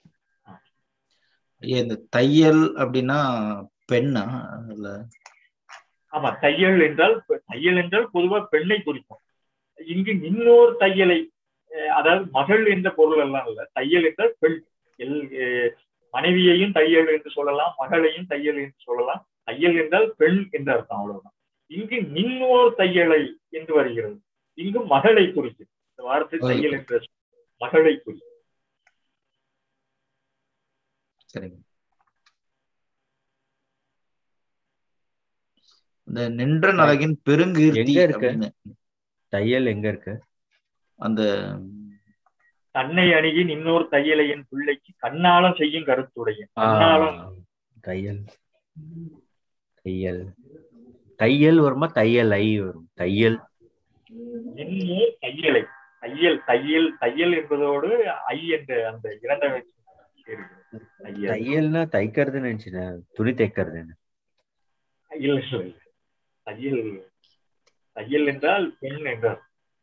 இந்த தையல் அப்படின்னா பெண்ணா? இல்ல, ஆமா, தையல் என்றால் பொதுவா பெண்ணை குறிக்கும். இங்கு இன்னொரு தையலை, அதாவது மகள் என்ற பொருள் எல்லாம் இல்ல. தையல் என்றால் பெண், மனைவியையும் தையல் என்று சொல்லலாம், மகளையும் தையல் என்று சொல்லலாம். தையல் என்றால் பெண் என்ற அர்த்தம், அவ்வளவுதான். இங்கு இன்னொரு தையலை என்று வருகிறது. இங்கு மகளை குறிக்கும். இந்த வார்த்தை தையல் என்ற மகளை குறிக்கும். சரிங்க. இந்த நின்ற அழகின் பெருங்கீர்த்தி அப்படின்னு தையல் எங்க இருக்கு? அந்த தன்னை அணுகின் இன்னொரு தையலை என் பிள்ளைக்கு கண்ணாலம் செய்யும் கருத்துடைய தையல். தையல் தையல் வருமா? தையல் ஐ வரும். தையல் இன்னொரு தையலை, தையல் என்பதோடு ஐ என்ற அந்த இரண்டாம் தையல்னா தைக்கிறதுன்னு நினைச்சேன், துணி தைக்கிறதுன்னு. இல்ல, தையல் என்றால் பெண் என்றால்.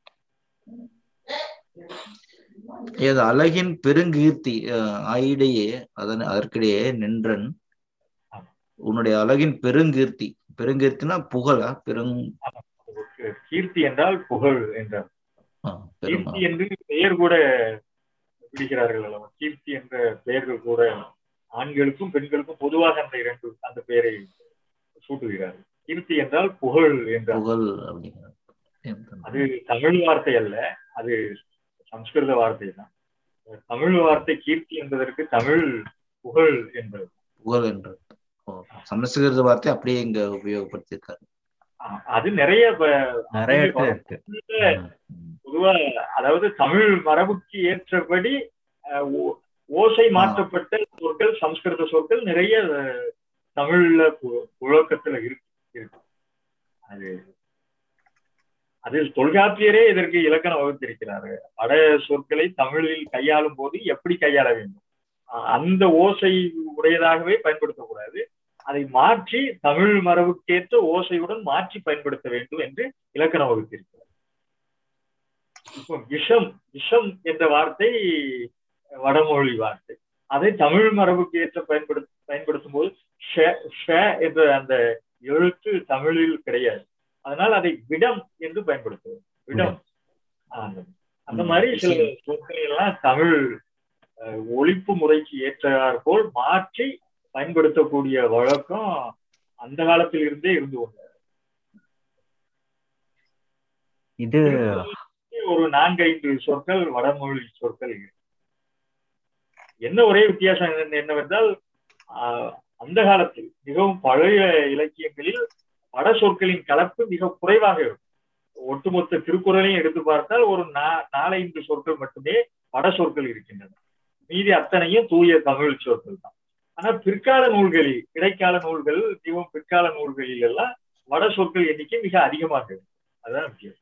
அழகின் பெருங்கீர்த்தி ஆயிடையே அதற்கிடையே நின்றன் உன்னுடைய அழகின் பெருங்கீர்த்தினா புகழா? கீர்த்தி என்றால் புகழ் என்றால். கீர்த்தி என்று பெயர் கூட பிடிக்கிறார்கள் அல்லவா? கீர்த்தி என்ற பெயர்கள் கூட ஆண்களுக்கும் பெண்களுக்கும் பொதுவாக அந்த பெயரை சூட்டுகிறார்கள். கீர்த்தி என்றால் புகழ் என்றால். அது தமிழ் வார்த்தை அல்ல, அது சம்ஸ்கிருத வார்த்தை தான். தமிழ் வார்த்தை கீர்த்தி என்பதற்கு தமிழ் புகழ் என்பது. புகழ் என்று சமஸ்கிருத வார்த்தை அப்படியே இங்க உபயோகப்படுத்திருக்காரு. அது நிறைய இருக்கு பொதுவா. அதாவது தமிழ் மரபுக்கு ஏற்றபடி ஓசை மாற்றப்பட்ட சொற்கள், சம்ஸ்கிருத சொற்கள் நிறைய தமிழ்ல புழக்கத்துல இருக்கு. அது தொல்காப்பியரே இதற்கு இலக்கணம் வகுத்திருக்கிறாரு. வட சொற்களை தமிழில் கையாளும் போது எப்படி கையாள வேண்டும், அந்த ஓசை உடையதாகவே பயன்படுத்தக்கூடாது, அதை மாற்றி தமிழ் மரபுக்கேற்ற ஓசையுடன் மாற்றி பயன்படுத்த வேண்டும் என்று இலக்கணம் வகுத்திருக்கிறார். இப்போ விஷம் என்ற வார்த்தை வடமொழி வார்த்தை. அதை தமிழ் மரபுக்கு ஏற்ற பயன்படுத்தும் போது என்ற அந்த எழுத்து தமிழில் கிடையாது. அதனால் அதை விடம் என்று பயன்படுத்துவோம். விடம். அந்த மாதிரி சில சொற்களை எல்லாம் தமிழ் ஒலிப்பு முறைக்கு ஏற்றாற் போல் மாற்றி பயன்படுத்தக்கூடிய வழக்கம் அந்த காலத்தில் இருந்தே இருந்து கொண்டார். இது ஒரு 4-5 சொற்கள் வடமொழி சொற்கள். என்ன ஒரே வித்தியாசம் என்னவென்றால், அந்த காலத்தில் மிகவும் பழைய இலக்கியங்களில் வட சொற்களின் கலப்பு மிக குறைவாக இருக்கும். ஒட்டுமொத்த திருக்குறளையும் எடுத்து பார்த்தால் ஒரு 4-5 சொற்கள் மட்டுமே வட சொற்கள் இருக்கின்றன. மீதி அத்தனையும் தூய தமிழ் சொற்கள் தான். ஆனா பிற்கால நூல்களில், இடைக்கால நூல்கள், மிகவும் பிற்கால நூல்களில் எல்லாம் வட சொற்கள் எண்ணிக்கை மிக அதிகமாக இருக்கு. அதுதான் வித்தியாசம்.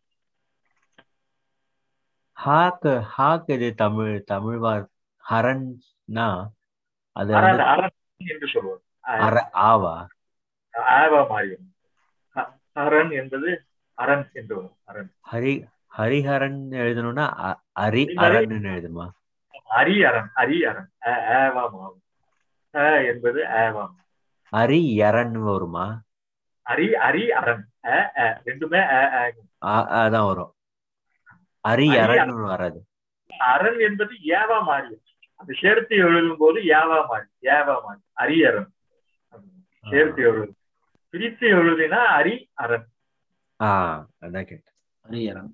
இது தமிழ் ஹரன்னா அது என்று சொல்லுவோம். ஆவா மாறியும் ஹரன் என்பது அரண் என்று வரும். ஹரிஹரன் எழுதணும்னா அரண் எழுதுமா? அரி அரண் மாவும் என்பது அரி யரன் வருமா? அரி அரண் ரெண்டுமே அதான் வரும். அரி அரண் வராது. அரண் என்பது ஏவா மாறி, அந்த சேர்த்து எழுதும் போது ஏவா மாறி அரி அரண். சேர்த்து எழுது, பிரித்து எழுதினா அரி அரண். அதான் கேட்டேன். அரி அரண்.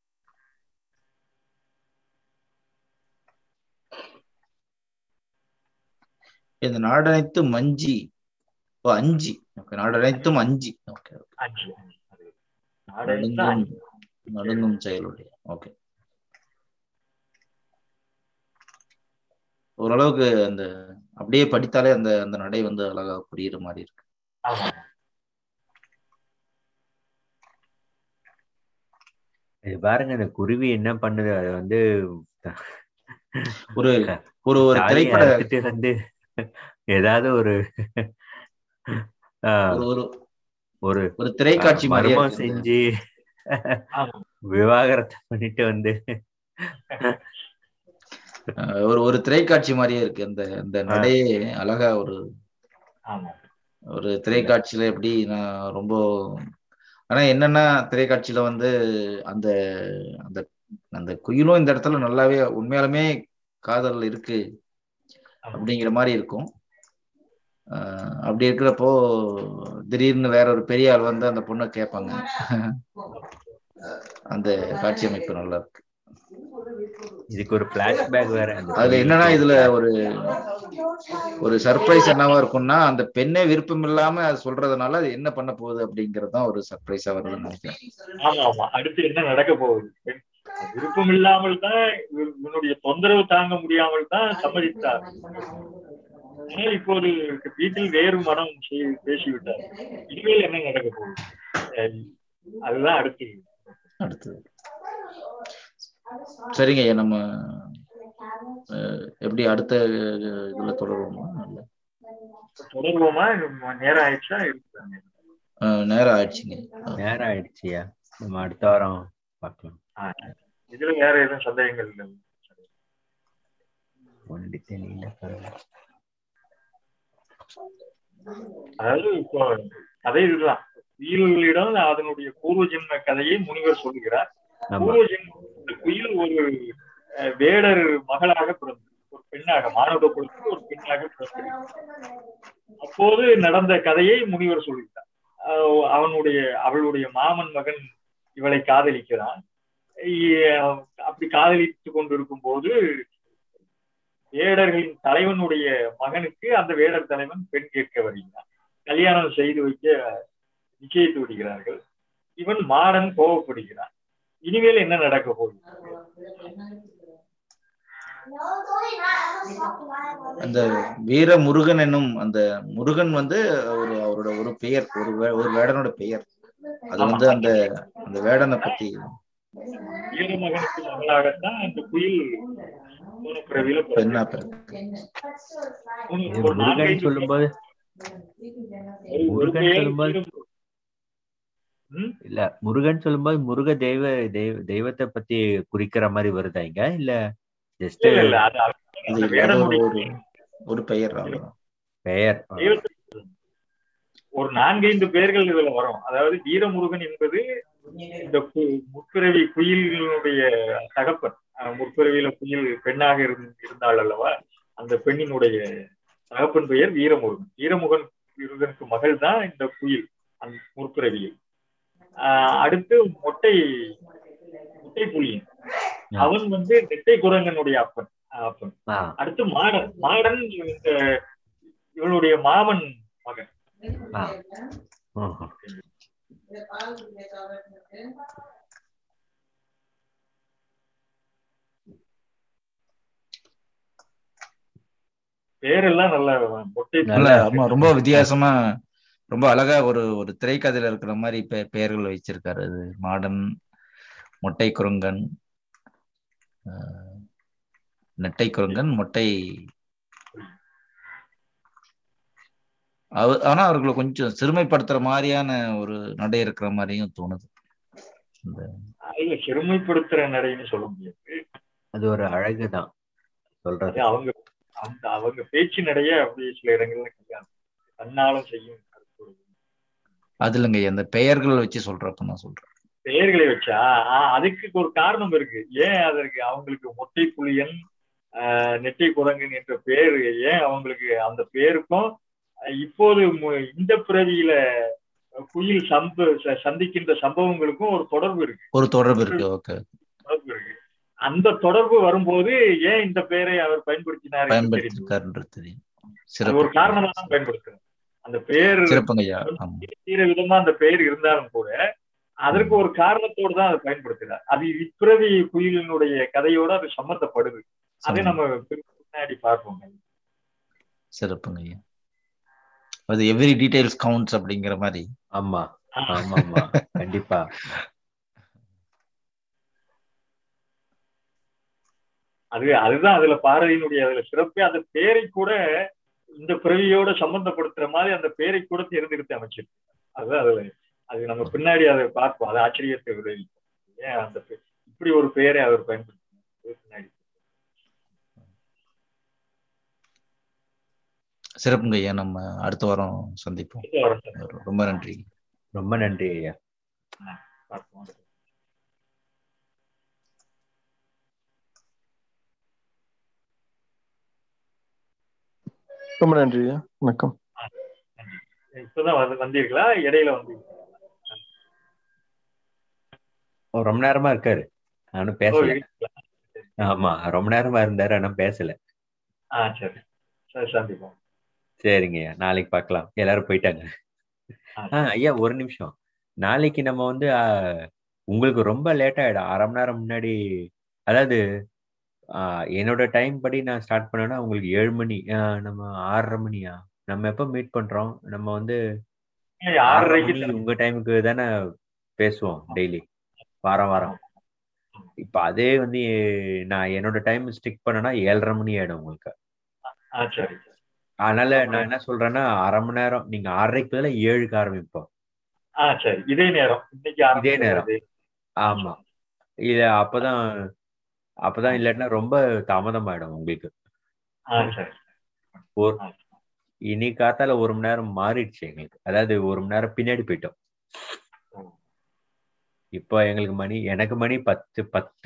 இந்த நாடனைத்தும் அஞ்சி நாடனைத்தும் அஞ்சி நடுங்கும் செயலுடைய. ஓகே, ஓரளவுக்கு அந்த அப்படியே படித்தாலே அந்த அந்த நடை வந்து அழகா புரியுற மாதிரி இருக்கு. ஆமா இது பாருங்க, இந்த குருவி என்ன பண்ணுது, அது வந்து ஒரு ஒரு ஒரு தாலியை திரைப்பட அறுத்துட்டு வந்து ஏதாவது ஒரு ஒரு ஒரு ஒரு ஒரு திரைக்காட்சி மாதிரியே மர்மம் இருக்கு. செஞ்சு ஆமா விவாகரத்தை பண்ணிட்டு வந்து ஒரு ஒரு திரைக்காட்சி மாதிரியே இருக்கு. அந்த அந்த நடையே அழகா ஒரு ஆமா ஒரு திரைக்காட்சியில எப்படி நான் ரொம்ப, ஆனா என்னன்னா திரைக்காட்சியில வந்து அந்த அந்த அந்த குயிலும் இந்த இடத்துல நல்லாவே உண்மையாலுமே காதல் இருக்கு அப்படிங்கிற மாதிரி இருக்கும். அப்படி இருக்கிறப்போ திடீர்னு வேற ஒரு பெரிய ஆள் வந்து அந்த பொண்ணை கேட்பாங்க. அந்த காட்சி அமைப்பு நல்லா இருக்கு. இதுக்கு ஒரு பிளாஷ்பேக் வேற. அதுல என்னன்னா இதுல ஒரு ஒரு சர்ப்ரைஸ் என்னவா இருக்கும்னா, அந்த பெண்ணே விருப்பம் இல்லாம அது சொல்றதுனால அது என்ன பண்ண போகுது அப்படிங்கறதுதான் ஒரு சர்ப்ரைஸா வருதுன்னு நினைக்கிறேன். ஆமா ஆமா அடுத்து என்ன நடக்க போகுது, விருப்பம் இல்லாமல் தான் இவனுடைய தொந்தரவு தாங்க முடியாமல் தான் சம்மதித்தார். ஆனால் இப்போது வீட்டில் வேறு மனம் பேசிவிட்டார். இனிமேல் என்ன நடக்க போகுது, அதுதான் அடுத்தது. சரிங்க, நம்ம எப்படி அடுத்த இதுல தொடருவோமா? நேரம் ஆயிடுச்சா? நேரம் ஆயிடுச்சுங்க. நேரம் ஆயிடுச்சியா? நம்ம அடுத்த வாரம் பார்க்கலாம். இதுல வேற எதுவும் சந்தேகங்கள் இல்லை? அதாவது இப்போ கதை இதுதான், குயில்களிடம் அதனுடைய பூர்வ ஜென்ம கதையை முனிவர் சொல்லுகிறார். பூர்வ ஜென்ம குயில் ஒரு வேடர் மகளாக பிறந்தது, ஒரு பெண்ணாக, மானவ குலத்துக்கு ஒரு பெண்ணாக பிறந்தது. அப்போது நடந்த கதையை முனிவர் சொல்லுகிறார். அவளுடைய மாமன் மகன் இவளை காதலிக்கிறான். அப்படி காதலித்துக் கொண்டிருக்கும் போது வேடர்களின் தலைவனுடைய மகனுக்கு அந்த வேடர் தலைவன் பெண் கேட்க வருகிறான். கல்யாணம் செய்து வைக்க நிச்சயித்து விடுகிறார்கள். இவன் மாடன் கோபப்படுகிறான். இனிமேல் என்ன நடக்க போகுது? அந்த வீரமுருகன் என்னும் அந்த முருகன் வந்து அவரோட ஒரு பெயர், ஒரு வேடனோட பெயர். அது வந்து அந்த அந்த வேடனை பத்தி வீரமகனுக்கு மகளாகத்தான் அந்த குயில் முருகன் சொல்லும்போது இல்ல, முருகன் சொல்லும்போது முருக தெய்வத்தை பத்தி குறிக்கிற மாதிரி வருதா இங்க? இல்ல ஜஸ்ட் ஒரு பெயர் ஒரு 4-5 பெயர்கள் இதுல வரும். அதாவது வீரமுருகன் என்பது இந்த முற்பிறவி குயிலினுடைய தகப்பன். முற்பிறவியில குயில் பெண்ணாக இருந்தாள் அல்லவா, அந்த பெண்ணினுடைய தகப்பன் பெயர் வீரமுருகன். வீரமுருகனுக்கு மகள் தான் இந்த குயில் அந்த முற்பிறவியில். அடுத்து மொட்டை புலியன், அவன் வந்து நெட்டை குரங்கனுடைய அப்பன். அடுத்து மாடன் இந்த இவனுடைய மாமன் மகன். பேரெல்லாம் நல்லா ரொம்ப வித்தியாசமா, ரொம்ப அழகா ஒரு திரைக்கதையில இருக்கிற மாதிரி பெயர்கள் வச்சிருக்காரு. அது மாடன், மொட்டை குரங்கன், நெட்டை குரங்கன், மொட்டை. ஆனா அவர்களை கொஞ்சம் சிறுமைப்படுத்துற மாதிரியான ஒரு நடை இருக்கிற மாதிரியும் தோணுது. சிறுமைப்படுத்துற நடைன்னு சொல்ல முடியாது, அது ஒரு அழகுதான் சொல்றது. அவங்க பேச்சு நடைய அப்படி சில இடங்கள்ல தன்னாலும் செய்யும். அது இல்லைங்க, அந்த பெயர்கள் வச்சு சொல்றப்ப நான் சொல்றேன். பெயர்களை வச்சா அதுக்கு ஒரு காரணம் இருக்கு. ஏன் அதற்கு அவங்களுக்கு மொட்டை புலியன், நெட்டை குரங்கன் என்ற பெயர் ஏன் அவங்களுக்கு? அந்த பெயருக்கும் இப்போது இந்த பிறவியில குயில் சந்திக்கின்ற சம்பவங்களுக்கும் ஒரு தொடர்பு இருக்கு. தொடர்பு இருக்கு. அந்த தொடர்பு வரும்போது ஏன் இந்த பெயரை அவர் பயன்படுத்தினார் ஒரு காரணமா தான் பயன்படுத்துறார். அந்த பெயர் விதமா அந்த பெயர் இருந்தாலும் கூட அதற்கு ஒரு காரணத்தோடு தான் அதை பயன்படுத்துறார். அது இப்பிறவி குயிலினுடைய கதையோட அது சம்பந்தப்படுது. அதை நம்ம பின்னாடி பார்ப்போம். சிறப்புங்க ஐயா. அது எவ்ரி டீடைல்ஸ் கவுண்ட்ஸ் அப்படிங்கிற மாதிரி. ஆமா ஆமா ஆமா கண்டிப்பா. அதுதான் அதுல பாரதியினுடைய அதுல சிறப்பே, அந்த பேரை கூட இந்த பிறவியோட சம்பந்தப்படுத்துற மாதிரி அந்த பேரை கூட தேர்ந்தெடுத்து அமைச்சிருக்கு. அதுதான் அதுல அது நம்ம பின்னாடி அதை பார்ப்போம். அது ஆச்சரியத்தை விளைவிக்கும். ஏன் அந்த இப்படி ஒரு பெயரை அவர் பயன்படுத்தினார் பின்னாடி. சிறப்புங்க ஐயா. நம்ம அடுத்த வாரம் சந்திப்போம். ரொம்ப நன்றி. ரொம்ப நன்றி ஐயா. பார்ப்போம். ரொம்ப நன்றி ஐயா. வணக்கம். இப்பதான் வந்தீர்களா? இடையில வந்தீங்களா? ரொம்ப நேரமா இருக்காரு, நானும் பேசல. ஆமா ரொம்ப நேரமா இருந்தாரு, ஆனா பேசல. சரி சரி, சந்திப்போம். சரிங்கய்யா, நாளைக்கு பார்க்கலாம். எல்லாரும் போயிட்டாங்க. ஐயா ஒரு நிமிஷம். நாளைக்கு நம்ம வந்து உங்களுக்கு ரொம்ப லேட் ஆயிடும். 1/2 மணி நேரம் முன்னாடி, அதாவது என்னோட டைம் படி நான் ஸ்டார்ட் பண்ணேன்னா உங்களுக்கு 7 மணி, நம்ம 6:30 மணியா? நம்ம எப்ப மீட் பண்றோம்? நம்ம வந்து 6:30 மணி உங்க டைமுக்கு தானே பேசுவோம் டெய்லி, வாரம் வாரம். இப்ப அதே வந்து நான் என்னோட டைம் ஸ்டிக் பண்ணனா 7:30 மணி ஆயிடும் உங்களுக்கு. அதனால நான் என்ன சொல்றேன்னா 1/2 மணி நேரம், நீங்க 6:30க்கு பதிலா 7க்கு ஆரம்பிப்போம். சரி, இதே நேரம் இதே நேரம். ஆமா, இது அப்பதான் இல்லாட்டினா ரொம்ப தாமதம் ஆயிடும் உங்களுக்கு. இன்னைக்கு காத்தால 1 மணி நேரம் மாறிடுச்சு எங்களுக்கு, அதாவது 1 மணி நேரம் பின்னாடி போயிட்டோம். இப்போ எங்களுக்கு எனக்கு மணி 10